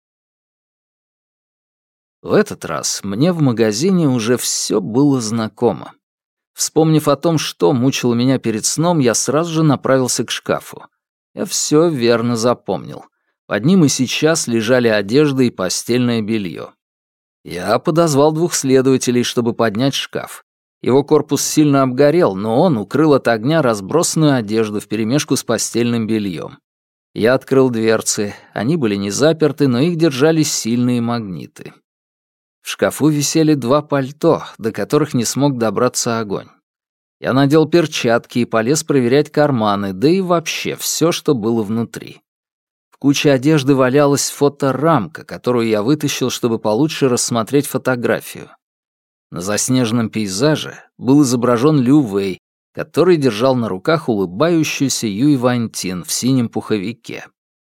В этот раз мне в магазине уже все было знакомо. Вспомнив о том, что мучило меня перед сном, я сразу же направился к шкафу. Я все верно запомнил. Под ним и сейчас лежали одежда и постельное белье. Я подозвал двух следователей, чтобы поднять шкаф. Его корпус сильно обгорел, но он укрыл от огня разбросанную одежду вперемешку с постельным бельем. Я открыл дверцы. Они были не заперты, но их держали сильные магниты. В шкафу висели два пальто, до которых не смог добраться огонь. Я надел перчатки и полез проверять карманы, да и вообще все, что было внутри. В куче одежды валялась фоторамка, которую я вытащил, чтобы получше рассмотреть фотографию. На заснеженном пейзаже был изображен Лю Вэй, который держал на руках улыбающуюся Юй Ваньтин в синем пуховике.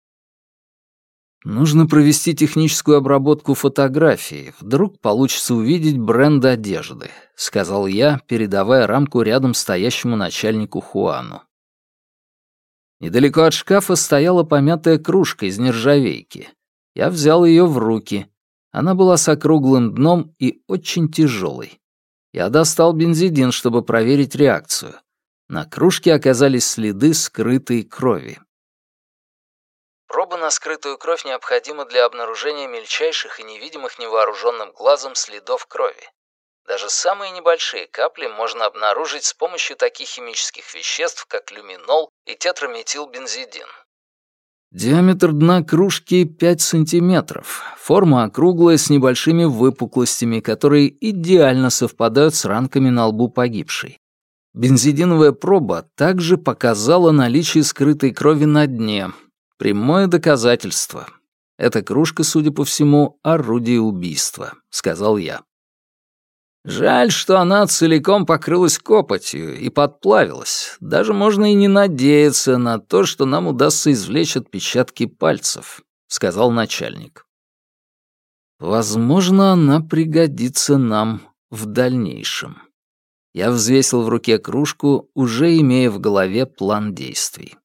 Нужно провести техническую обработку фотографии. Вдруг получится увидеть бренд одежды, сказал я, передавая рамку рядом стоящему начальнику Хуану. Недалеко от шкафа стояла помятая кружка из нержавейки. Я взял ее в руки. Она была с округлым дном и очень тяжелой. Я достал бензидин, чтобы проверить реакцию. На кружке оказались следы скрытой крови. Проба на скрытую кровь необходима для обнаружения мельчайших и невидимых невооруженным глазом следов крови. Даже самые небольшие капли можно обнаружить с помощью таких химических веществ, как люминол и тетраметилбензидин. Диаметр дна кружки пять сантиметров. Форма округлая с небольшими выпуклостями, которые идеально совпадают с ранками на лбу погибшей. Бензидиновая проба также показала наличие скрытой крови на дне. Прямое доказательство. Эта кружка, судя по всему, орудие убийства, сказал я. Жаль, что она целиком покрылась копотью и подплавилась. Даже можно и не надеяться на то, что нам удастся извлечь отпечатки пальцев, сказал начальник. Возможно, она пригодится нам в дальнейшем. Я взвесил в руке кружку, уже имея в голове план действий.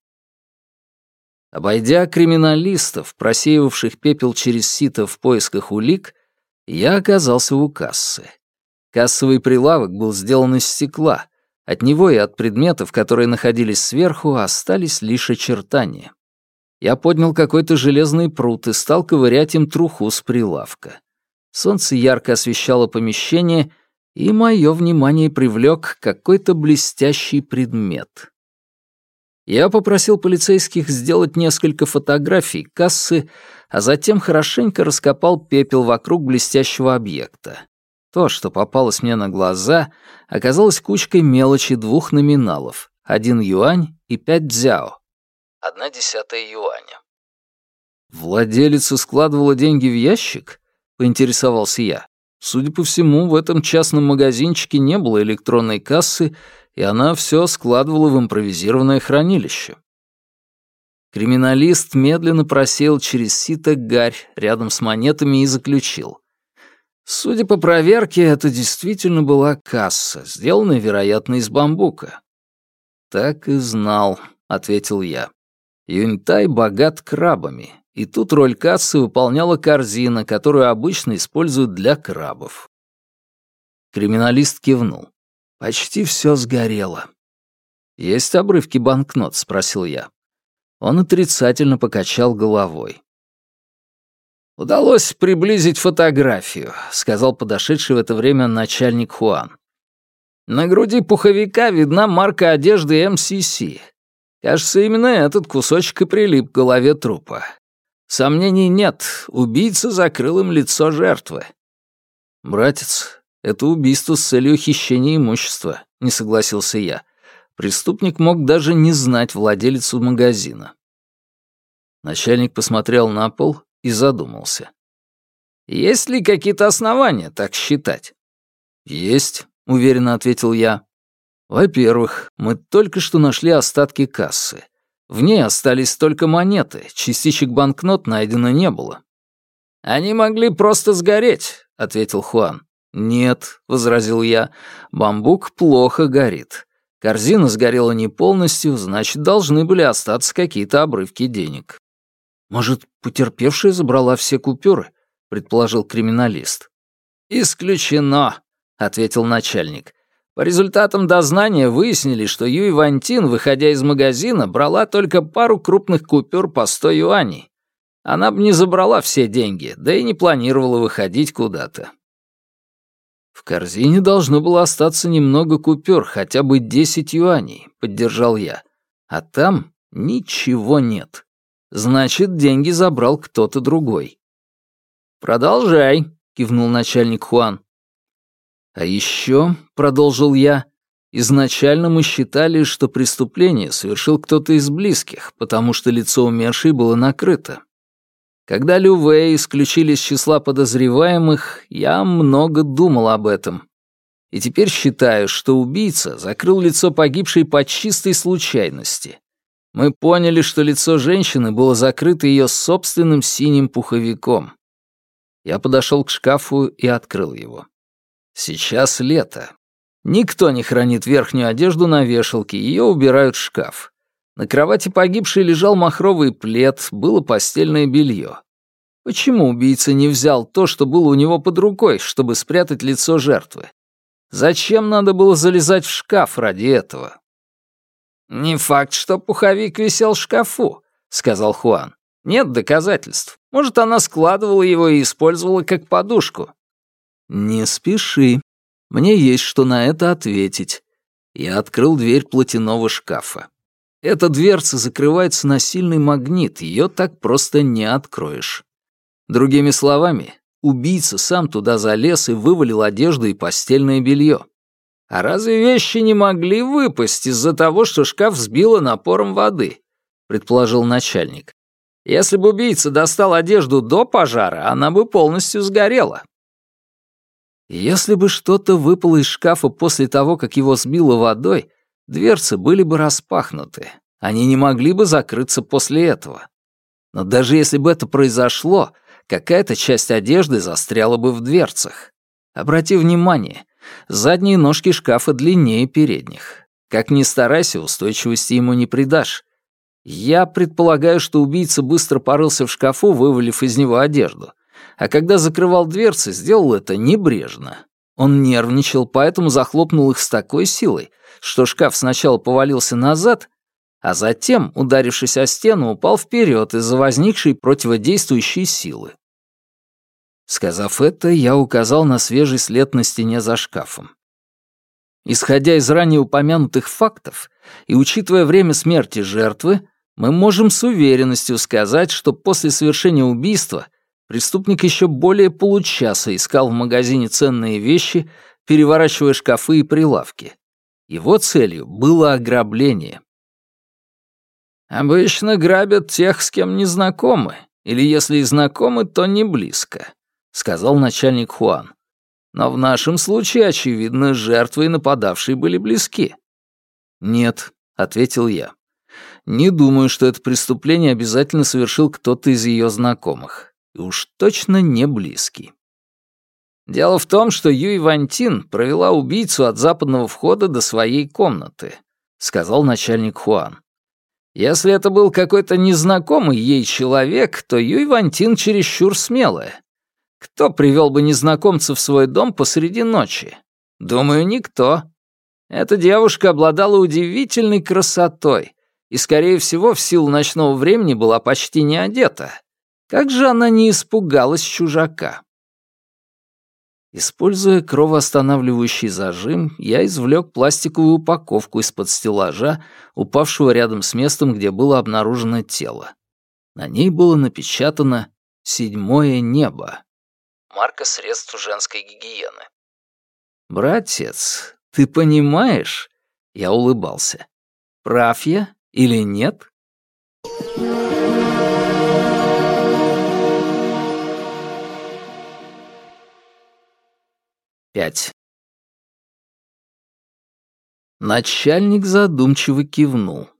Обойдя криминалистов, просеивавших пепел через сито в поисках улик, я оказался у кассы. Кассовый прилавок был сделан из стекла. От него и от предметов, которые находились сверху, остались лишь очертания. Я поднял какой-то железный прут и стал ковырять им труху с прилавка. Солнце ярко освещало помещение, и мое внимание привлек какой-то блестящий предмет. Я попросил полицейских сделать несколько фотографий кассы, а затем хорошенько раскопал пепел вокруг блестящего объекта. То, что попалось мне на глаза, оказалось кучкой мелочи двух номиналов — один юань и пять дзяо. Одна десятая юаня. «Владелица складывала деньги в ящик?» — поинтересовался я. Судя по всему, в этом частном магазинчике не было электронной кассы, и она все складывала в импровизированное хранилище. Криминалист медленно просеял через сито гарь рядом с монетами и заключил. Судя по проверке, это действительно была касса, сделанная, вероятно, из бамбука. «Так и знал», — ответил я. Юньтай богат крабами, и тут роль кассы выполняла корзина, которую обычно используют для крабов. Криминалист кивнул. Почти все сгорело. «Есть обрывки банкнот?» — спросил я. Он отрицательно покачал головой. «Удалось приблизить фотографию», — сказал подошедший в это время начальник Хуан. «На груди пуховика видна марка одежды эм си си. Кажется, именно этот кусочек и прилип к голове трупа. Сомнений нет, убийца закрыл им лицо жертвы». «Братец, это убийство с целью хищения имущества», — не согласился я. Преступник мог даже не знать владелицу магазина. Начальник посмотрел на пол и задумался. «Есть ли какие-то основания так считать?» «Есть», — уверенно ответил я. «Во-первых, мы только что нашли остатки кассы. В ней остались только монеты, частичек банкнот найдено не было». «Они могли просто сгореть», — ответил Хуан. «Нет», — возразил я, — «бамбук плохо горит. Корзина сгорела не полностью, значит, должны были остаться какие-то обрывки денег». «Может, потерпевшая забрала все купюры?» — предположил криминалист. «Исключено», — ответил начальник. «По результатам дознания выяснили, что Юй Вантин, выходя из магазина, брала только пару крупных купюр по сто юаней. Она бы не забрала все деньги, да и не планировала выходить куда-то». «В корзине должно было остаться немного купюр, хотя бы десять юаней», — поддержал я. «А там ничего нет. Значит, деньги забрал кто-то другой». «Продолжай», — кивнул начальник Хуан. «А еще», — продолжил я, — «изначально мы считали, что преступление совершил кто-то из близких, потому что лицо умершей было накрыто. Когда Лю Вэй исключили из числа подозреваемых, я много думал об этом. И теперь считаю, что убийца закрыл лицо погибшей по чистой случайности. Мы поняли, что лицо женщины было закрыто ее собственным синим пуховиком». Я подошел к шкафу и открыл его. Сейчас лето. Никто не хранит верхнюю одежду на вешалке, ее убирают в шкаф. На кровати погибшей лежал махровый плед, было постельное белье. Почему убийца не взял то, что было у него под рукой, чтобы спрятать лицо жертвы? Зачем надо было залезать в шкаф ради этого? «Не факт, что пуховик висел в шкафу», — сказал Хуан. «Нет доказательств. Может, она складывала его и использовала как подушку». «Не спеши. Мне есть что на это ответить». Я открыл дверь платяного шкафа. Эта дверца закрывается на сильный магнит, ее так просто не откроешь. Другими словами, убийца сам туда залез и вывалил одежду и постельное белье. А разве вещи не могли выпасть из-за того, что шкаф сбило напором воды? Предположил начальник. Если бы убийца достал одежду до пожара, она бы полностью сгорела. Если бы что-то выпало из шкафа после того, как его сбило водой, дверцы были бы распахнуты. Они не могли бы закрыться после этого. Но даже если бы это произошло, какая-то часть одежды застряла бы в дверцах. Обрати внимание, Задние ножки шкафа длиннее передних. Как ни старайся, устойчивости ему не придашь. Я предполагаю, что убийца быстро порылся в шкафу, вывалив из него одежду. А когда закрывал дверцы, сделал это небрежно. Он нервничал, поэтому захлопнул их с такой силой, что шкаф сначала повалился назад, а затем, ударившись о стену, упал вперед из-за возникшей противодействующей силы. Сказав это, я указал на свежий след на стене за шкафом. Исходя из ранее упомянутых фактов и учитывая время смерти жертвы, мы можем с уверенностью сказать, что после совершения убийства преступник еще более получаса искал в магазине ценные вещи, переворачивая шкафы и прилавки. Его целью было ограбление. «Обычно грабят тех, с кем не знакомы, или если и знакомы, то не близко», — сказал начальник Хуан. «Но в нашем случае, очевидно, жертвы и нападавшие были близки». «Нет», — ответил я. «Не думаю, что это преступление обязательно совершил кто-то из ее знакомых. И уж точно не близкий». «Дело в том, что Юй Ваньтин провела убийцу от западного входа до своей комнаты», — сказал начальник Хуан. «Если это был какой-то незнакомый ей человек, то Юй Ваньтин чересчур смелая. Кто привел бы незнакомца в свой дом посреди ночи? Думаю, никто. Эта девушка обладала удивительной красотой и, скорее всего, в силу ночного времени была почти не одета. Как же она не испугалась чужака?» Используя кровоостанавливающий зажим, я извлек пластиковую упаковку из-под стеллажа, упавшего рядом с местом, где было обнаружено тело. На ней было напечатано «Седьмое небо». Марка средств женской гигиены. «Братец, ты понимаешь?» — я улыбался. «Прав я или нет?» Пять. Начальник задумчиво кивнул.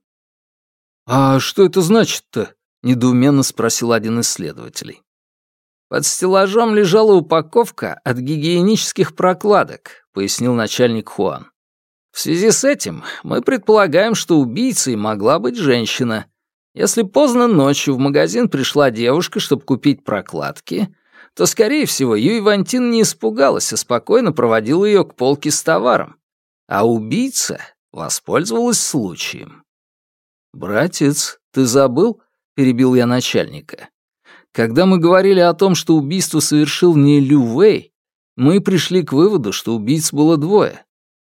«А что это значит-то?» — недоуменно спросил один из следователей. «Под стеллажом лежала упаковка от гигиенических прокладок», — пояснил начальник Хуан. «В связи с этим мы предполагаем, что убийцей могла быть женщина. Если поздно ночью в магазин пришла девушка, чтобы купить прокладки, то, скорее всего, Юй Ваньтин не испугалась, а спокойно проводила ее к полке с товаром. А убийца воспользовалась случаем». «Братец, ты забыл?» — перебил я начальника. «Когда мы говорили о том, что убийство совершил не Лю Вэй, мы пришли к выводу, что убийц было двое».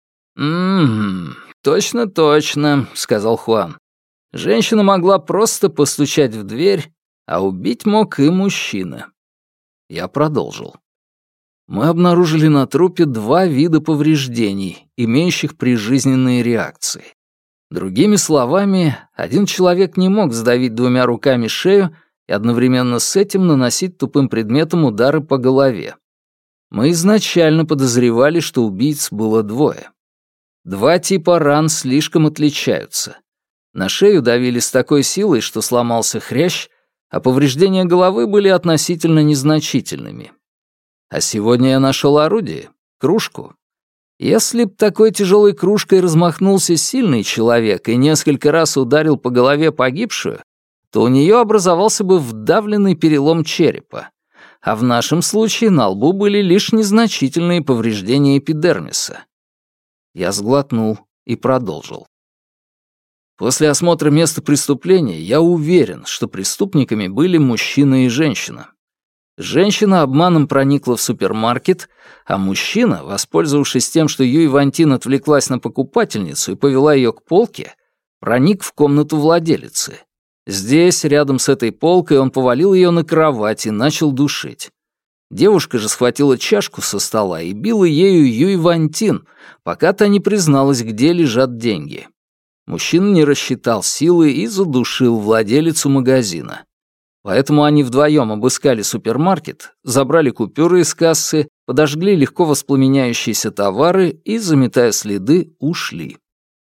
«М-м, точно-точно», — сказал Хуан. «Женщина могла просто постучать в дверь, а убить мог и мужчина». Я продолжил. Мы обнаружили на трупе два вида повреждений, имеющих прижизненные реакции. Другими словами, один человек не мог сдавить двумя руками шею и одновременно с этим наносить тупым предметом удары по голове. Мы изначально подозревали, что убийц было двое. Два типа ран слишком отличаются. На шею давили с такой силой, что сломался хрящ, а повреждения головы были относительно незначительными. А сегодня я нашел орудие — кружку. Если б такой тяжелой кружкой размахнулся сильный человек и несколько раз ударил по голове погибшую, то у нее образовался бы вдавленный перелом черепа, а в нашем случае на лбу были лишь незначительные повреждения эпидермиса. Я сглотнул и продолжил. После осмотра места преступления я уверен, что преступниками были мужчина и женщина. Женщина обманом проникла в супермаркет, а мужчина, воспользовавшись тем, что Юй Ваньтин отвлеклась на покупательницу и повела ее к полке, проник в комнату владелицы. Здесь, рядом с этой полкой, он повалил ее на кровать и начал душить. Девушка же схватила чашку со стола и била ею Юй Ваньтин, пока та не призналась, где лежат деньги. Мужчина не рассчитал силы и задушил владелицу магазина. Поэтому они вдвоем обыскали супермаркет, забрали купюры из кассы, подожгли легко воспламеняющиеся товары и, заметая следы, ушли.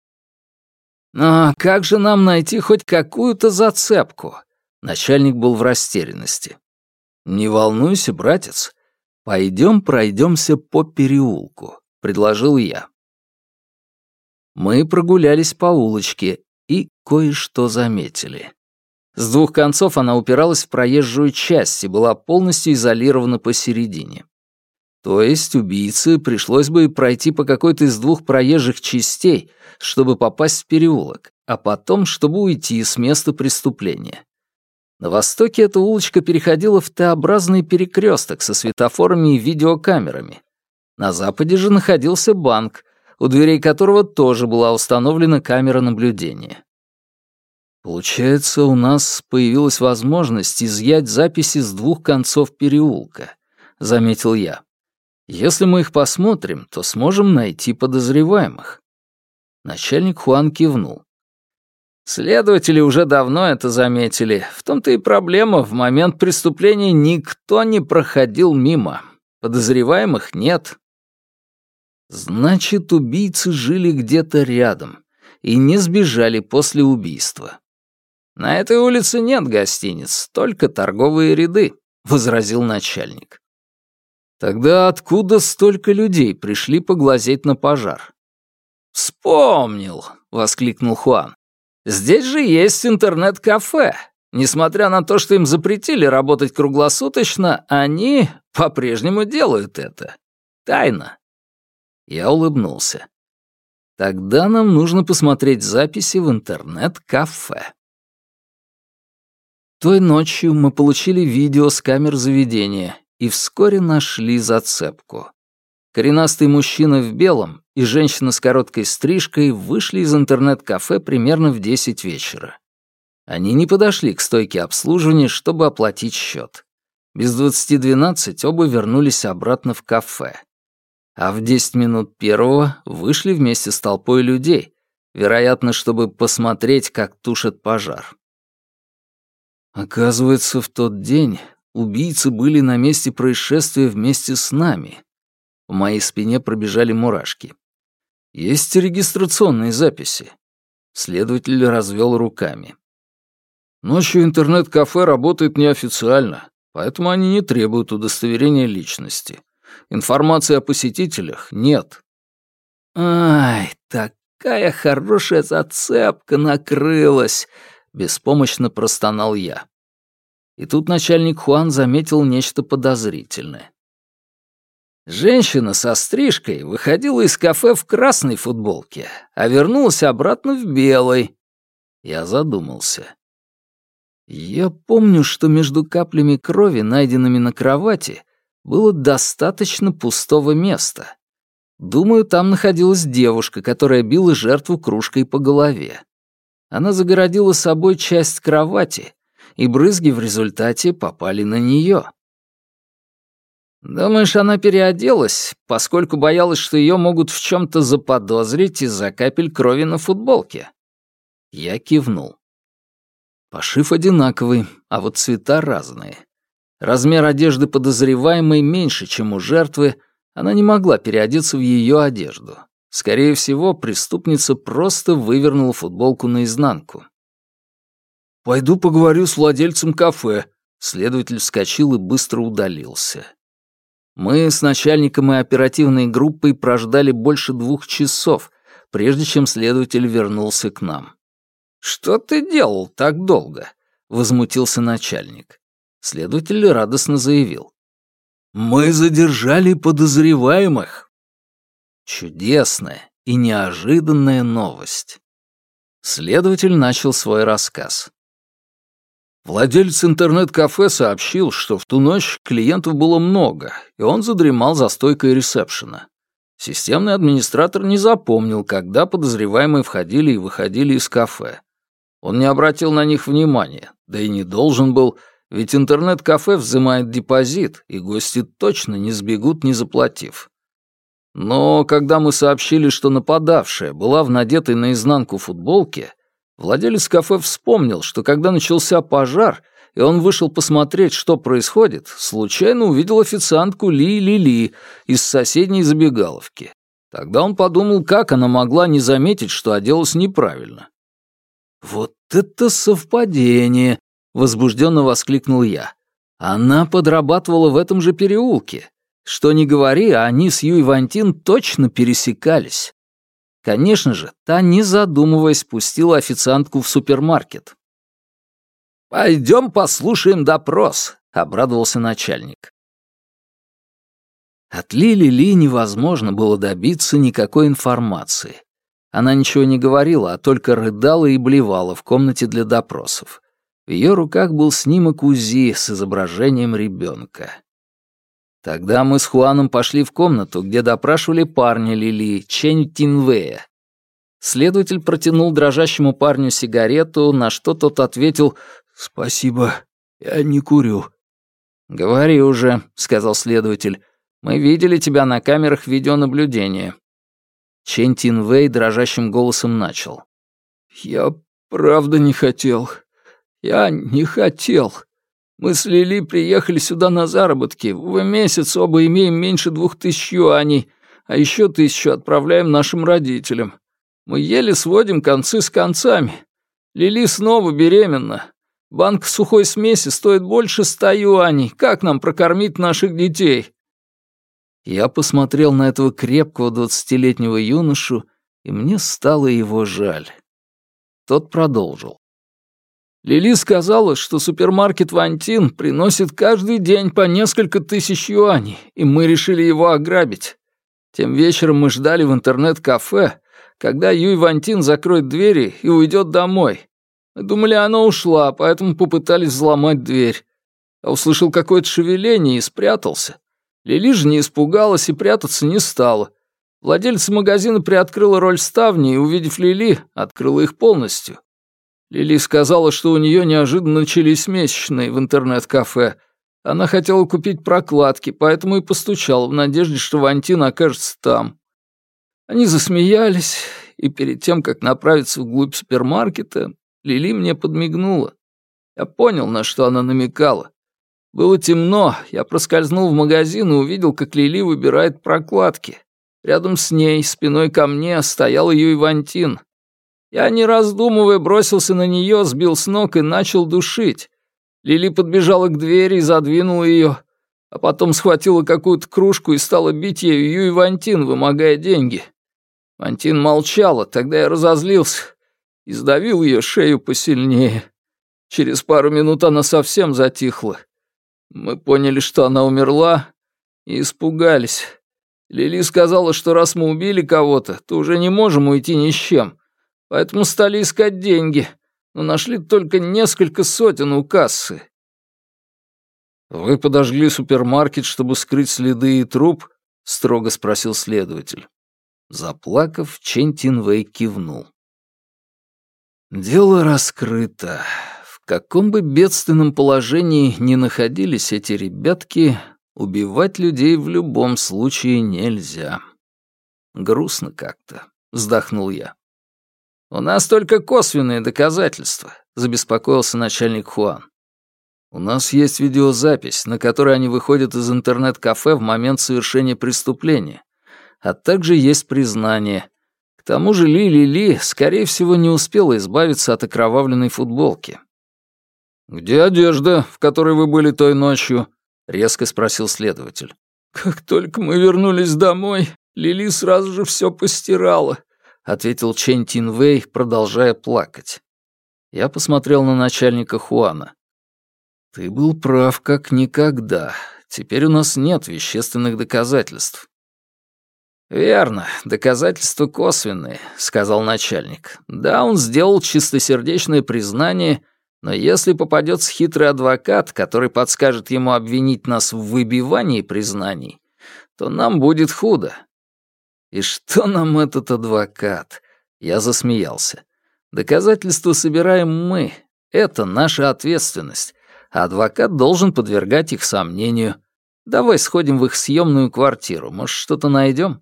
«А как же нам найти хоть какую-то зацепку?» Начальник был в растерянности. «Не волнуйся, братец. Пойдем пройдемся по переулку», — предложил я. Мы прогулялись по улочке и кое-что заметили. С двух концов она упиралась в проезжую часть и была полностью изолирована посередине. То есть убийце пришлось бы пройти по какой-то из двух проезжих частей, чтобы попасть в переулок, а потом, чтобы уйти с места преступления. На востоке эта улочка переходила в Т-образный перекресток со светофорами и видеокамерами. На западе же находился банк, у дверей которого тоже была установлена камера наблюдения. Получается, у нас появилась возможность изъять записи с двух концов переулка, заметил я. Если мы их посмотрим, то сможем найти подозреваемых. Начальник Хуан кивнул. Следователи уже давно это заметили. В том-то и проблема, в момент преступления никто не проходил мимо. Подозреваемых нет. Значит, убийцы жили где-то рядом и не сбежали после убийства. «На этой улице нет гостиниц, только торговые ряды», — возразил начальник. «Тогда откуда столько людей пришли поглазеть на пожар?» «Вспомнил», — воскликнул Хуан. «Здесь же есть интернет-кафе. Несмотря на то, что им запретили работать круглосуточно, они по-прежнему делают это. Тайно». Я улыбнулся. «Тогда нам нужно посмотреть записи в интернет-кафе». Той ночью мы получили видео с камер заведения и вскоре нашли зацепку. Коренастый мужчина в белом и женщина с короткой стрижкой вышли из интернет-кафе примерно в десять вечера. Они не подошли к стойке обслуживания, чтобы оплатить счет. Без двадцати двенадцать оба вернулись обратно в кафе. А в десять минут первого вышли вместе с толпой людей, вероятно, чтобы посмотреть, как тушат пожар. Оказывается, в тот день убийцы были на месте происшествия вместе с нами. По моей спине пробежали мурашки. Есть регистрационные записи. Следователь развел руками. Ночью интернет-кафе работает неофициально, поэтому они не требуют удостоверения личности. Информации о посетителях нет. Ай, такая хорошая зацепка накрылась, беспомощно простонал я. И тут начальник Хуан заметил нечто подозрительное. Женщина со стрижкой выходила из кафе в красной футболке, а вернулась обратно в белой. Я задумался. Я помню, что между каплями крови, найденными на кровати, было достаточно пустого места. Думаю, там находилась девушка, которая била жертву кружкой по голове. Она загородила собой часть кровати, и брызги в результате попали на нее. Думаешь, она переоделась, поскольку боялась, что ее могут в чем-то заподозрить из-за капель крови на футболке? Я кивнул. Пошив одинаковый, а вот цвета разные. Размер одежды подозреваемой меньше, чем у жертвы, она не могла переодеться в ее одежду. Скорее всего, преступница просто вывернула футболку наизнанку. «Пойду поговорю с владельцем кафе», — следователь вскочил и быстро удалился. Мы с начальником и оперативной группой прождали больше двух часов, прежде чем следователь вернулся к нам. «Что ты делал так долго?» — возмутился начальник. Следователь радостно заявил. «Мы задержали подозреваемых». Чудесная и неожиданная новость. Следователь начал свой рассказ. Владелец интернет-кафе сообщил, что в ту ночь клиентов было много, и он задремал за стойкой ресепшена. Системный администратор не запомнил, когда подозреваемые входили и выходили из кафе. Он не обратил на них внимания, да и не должен был, ведь интернет-кафе взимает депозит, и гости точно не сбегут, не заплатив. Но когда мы сообщили, что нападавшая была в надетой наизнанку футболке, владелец кафе вспомнил, что когда начался пожар, и он вышел посмотреть, что происходит, случайно увидел официантку Ли Лили из соседней забегаловки. Тогда он подумал, как она могла не заметить, что оделась неправильно. «Вот это совпадение!» — возбужденно воскликнул я. «Она подрабатывала в этом же переулке. Что ни говори, а они с Юй Вантин точно пересекались. Конечно же, та, не задумываясь, пустила официантку в супермаркет. «Пойдем послушаем допрос», — обрадовался начальник. От Ли Ли Ли невозможно было добиться никакой информации. Она ничего не говорила, а только рыдала и блевала в комнате для допросов. В ее руках был снимок УЗИ с изображением ребенка. Тогда мы с Хуаном пошли в комнату, где допрашивали парня Лили, Чэнь Тинвэя. Следователь протянул дрожащему парню сигарету, на что тот ответил: «Спасибо, я не курю». «Говори уже», — сказал следователь. «Мы видели тебя на камерах видеонаблюдения». Чэнь Тинвэй дрожащим голосом начал. «Я правда не хотел. Я не хотел. Мы с Лили приехали сюда на заработки. В месяц оба имеем меньше двух тысяч юаней, а еще тысячу отправляем нашим родителям. Мы еле сводим концы с концами. Лили снова беременна. Банка сухой смеси стоит больше ста юаней. Как нам прокормить наших детей?» Я посмотрел на этого крепкого двадцатилетнего юношу, и мне стало его жаль. Тот продолжил. Лили сказала, что супермаркет Вантин приносит каждый день по несколько тысяч юаней, и мы решили его ограбить. Тем вечером мы ждали в интернет-кафе, когда Юй Вантин закроет двери и уйдет домой. Мы думали, она ушла, поэтому попытались взломать дверь. Я услышал какое-то шевеление и спрятался. Лили же не испугалась и прятаться не стала. Владелица магазина приоткрыла роль ставни и, увидев Лили, открыла их полностью. Лили сказала, что у нее неожиданно начались месячные в интернет-кафе. Она хотела купить прокладки, поэтому и постучала в надежде, что Вантин окажется там. Они засмеялись, и перед тем, как направиться вглубь супермаркета, Лили мне подмигнула. Я понял, на что она намекала. Было темно, я проскользнул в магазин и увидел, как Лили выбирает прокладки. Рядом с ней, спиной ко мне, стоял Юй Вантин. Я, не раздумывая, бросился на нее, сбил с ног и начал душить. Лили подбежала к двери и задвинула ее, а потом схватила какую-то кружку и стала бить ею Юй Вантин, вымогая деньги. Вантин молчала, тогда я разозлился и сдавил ее шею посильнее. Через пару минут она совсем затихла. Мы поняли, что она умерла, и испугались. Лили сказала, что раз мы убили кого-то, то уже не можем уйти ни с чем, поэтому стали искать деньги, но нашли только несколько сотен у кассы. «Вы подожгли супермаркет, чтобы скрыть следы и труп?» — строго спросил следователь. Заплакав, Чэнь Тинвэй кивнул. «Дело раскрыто. В каком бы бедственном положении ни находились эти ребятки, убивать людей в любом случае нельзя. Грустно как-то», — вздохнул я. «У нас только косвенные доказательства», — забеспокоился начальник Хуан. «У нас есть видеозапись, на которой они выходят из интернет-кафе в момент совершения преступления, а также есть признание. К тому же Ли Ли Ли, скорее всего, не успела избавиться от окровавленной футболки». «Где одежда, в которой вы были той ночью?» — резко спросил следователь. «Как только мы вернулись домой, Лили сразу же все постирала», — ответил Чэнь Тинвэй, продолжая плакать. Я посмотрел на начальника Хуана. «Ты был прав как никогда. Теперь у нас нет вещественных доказательств». «Верно, доказательства косвенные», — сказал начальник. «Да, он сделал чистосердечное признание, но если попадется хитрый адвокат, который подскажет ему обвинить нас в выбивании признаний, то нам будет худо». «И что нам этот адвокат?» Я засмеялся. «Доказательства собираем мы. Это наша ответственность. А адвокат должен подвергать их сомнению. Давай сходим в их съемную квартиру. Может, что-то найдем?»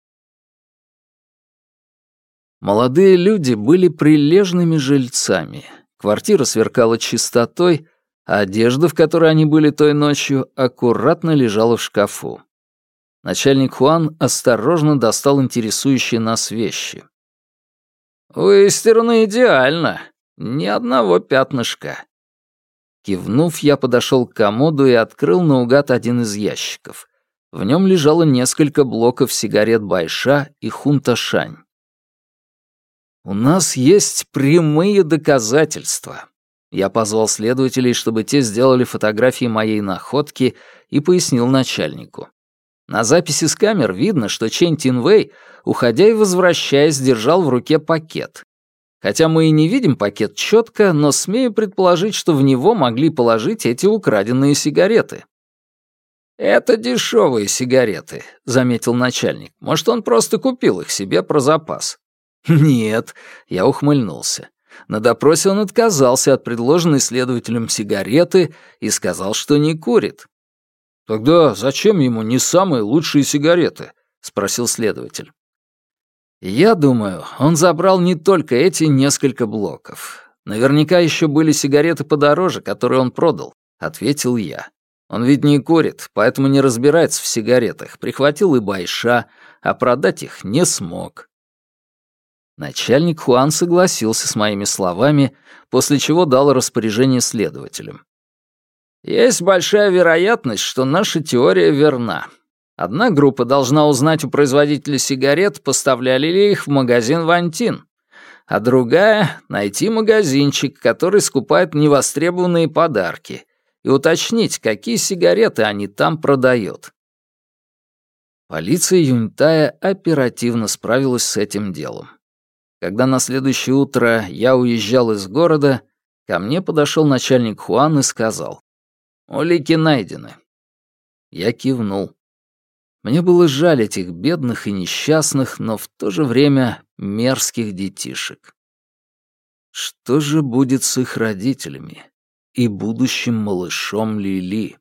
Молодые люди были прилежными жильцами. Квартира сверкала чистотой, а одежда, в которой они были той ночью, аккуратно лежала в шкафу. Начальник Хуан осторожно достал интересующие нас вещи. «Выстирано идеально. Ни одного пятнышка». Кивнув, я подошел к комоду и открыл наугад один из ящиков. В нем лежало несколько блоков сигарет Байша и Хунта-Шань. «У нас есть прямые доказательства». Я позвал следователей, чтобы те сделали фотографии моей находки, и пояснил начальнику. На записи с камер видно, что Чэнь Тинвэй, уходя и возвращаясь, держал в руке пакет. Хотя мы и не видим пакет четко, но смею предположить, что в него могли положить эти украденные сигареты. «Это дешевые сигареты», — заметил начальник. «Может, он просто купил их себе про запас?» «Нет», — я ухмыльнулся. На допросе он отказался от предложенной следователем сигареты и сказал, что не курит. «Тогда зачем ему не самые лучшие сигареты?» — спросил следователь. «Я думаю, он забрал не только эти несколько блоков. Наверняка еще были сигареты подороже, которые он продал», — ответил я. «Он ведь не курит, поэтому не разбирается в сигаретах. Прихватил и Байша, а продать их не смог». Начальник Хуан согласился с моими словами, после чего дал распоряжение следователям. «Есть большая вероятность, что наша теория верна. Одна группа должна узнать у производителя сигарет, поставляли ли их в магазин «Вантин», а другая — найти магазинчик, который скупает невостребованные подарки, и уточнить, какие сигареты они там продают». Полиция Юньтая оперативно справилась с этим делом. Когда на следующее утро я уезжал из города, ко мне подошел начальник Хуан и сказал: «Улики найдены». Я кивнул. Мне было жаль этих бедных и несчастных, но в то же время мерзких детишек. Что же будет с их родителями и будущим малышом Лили?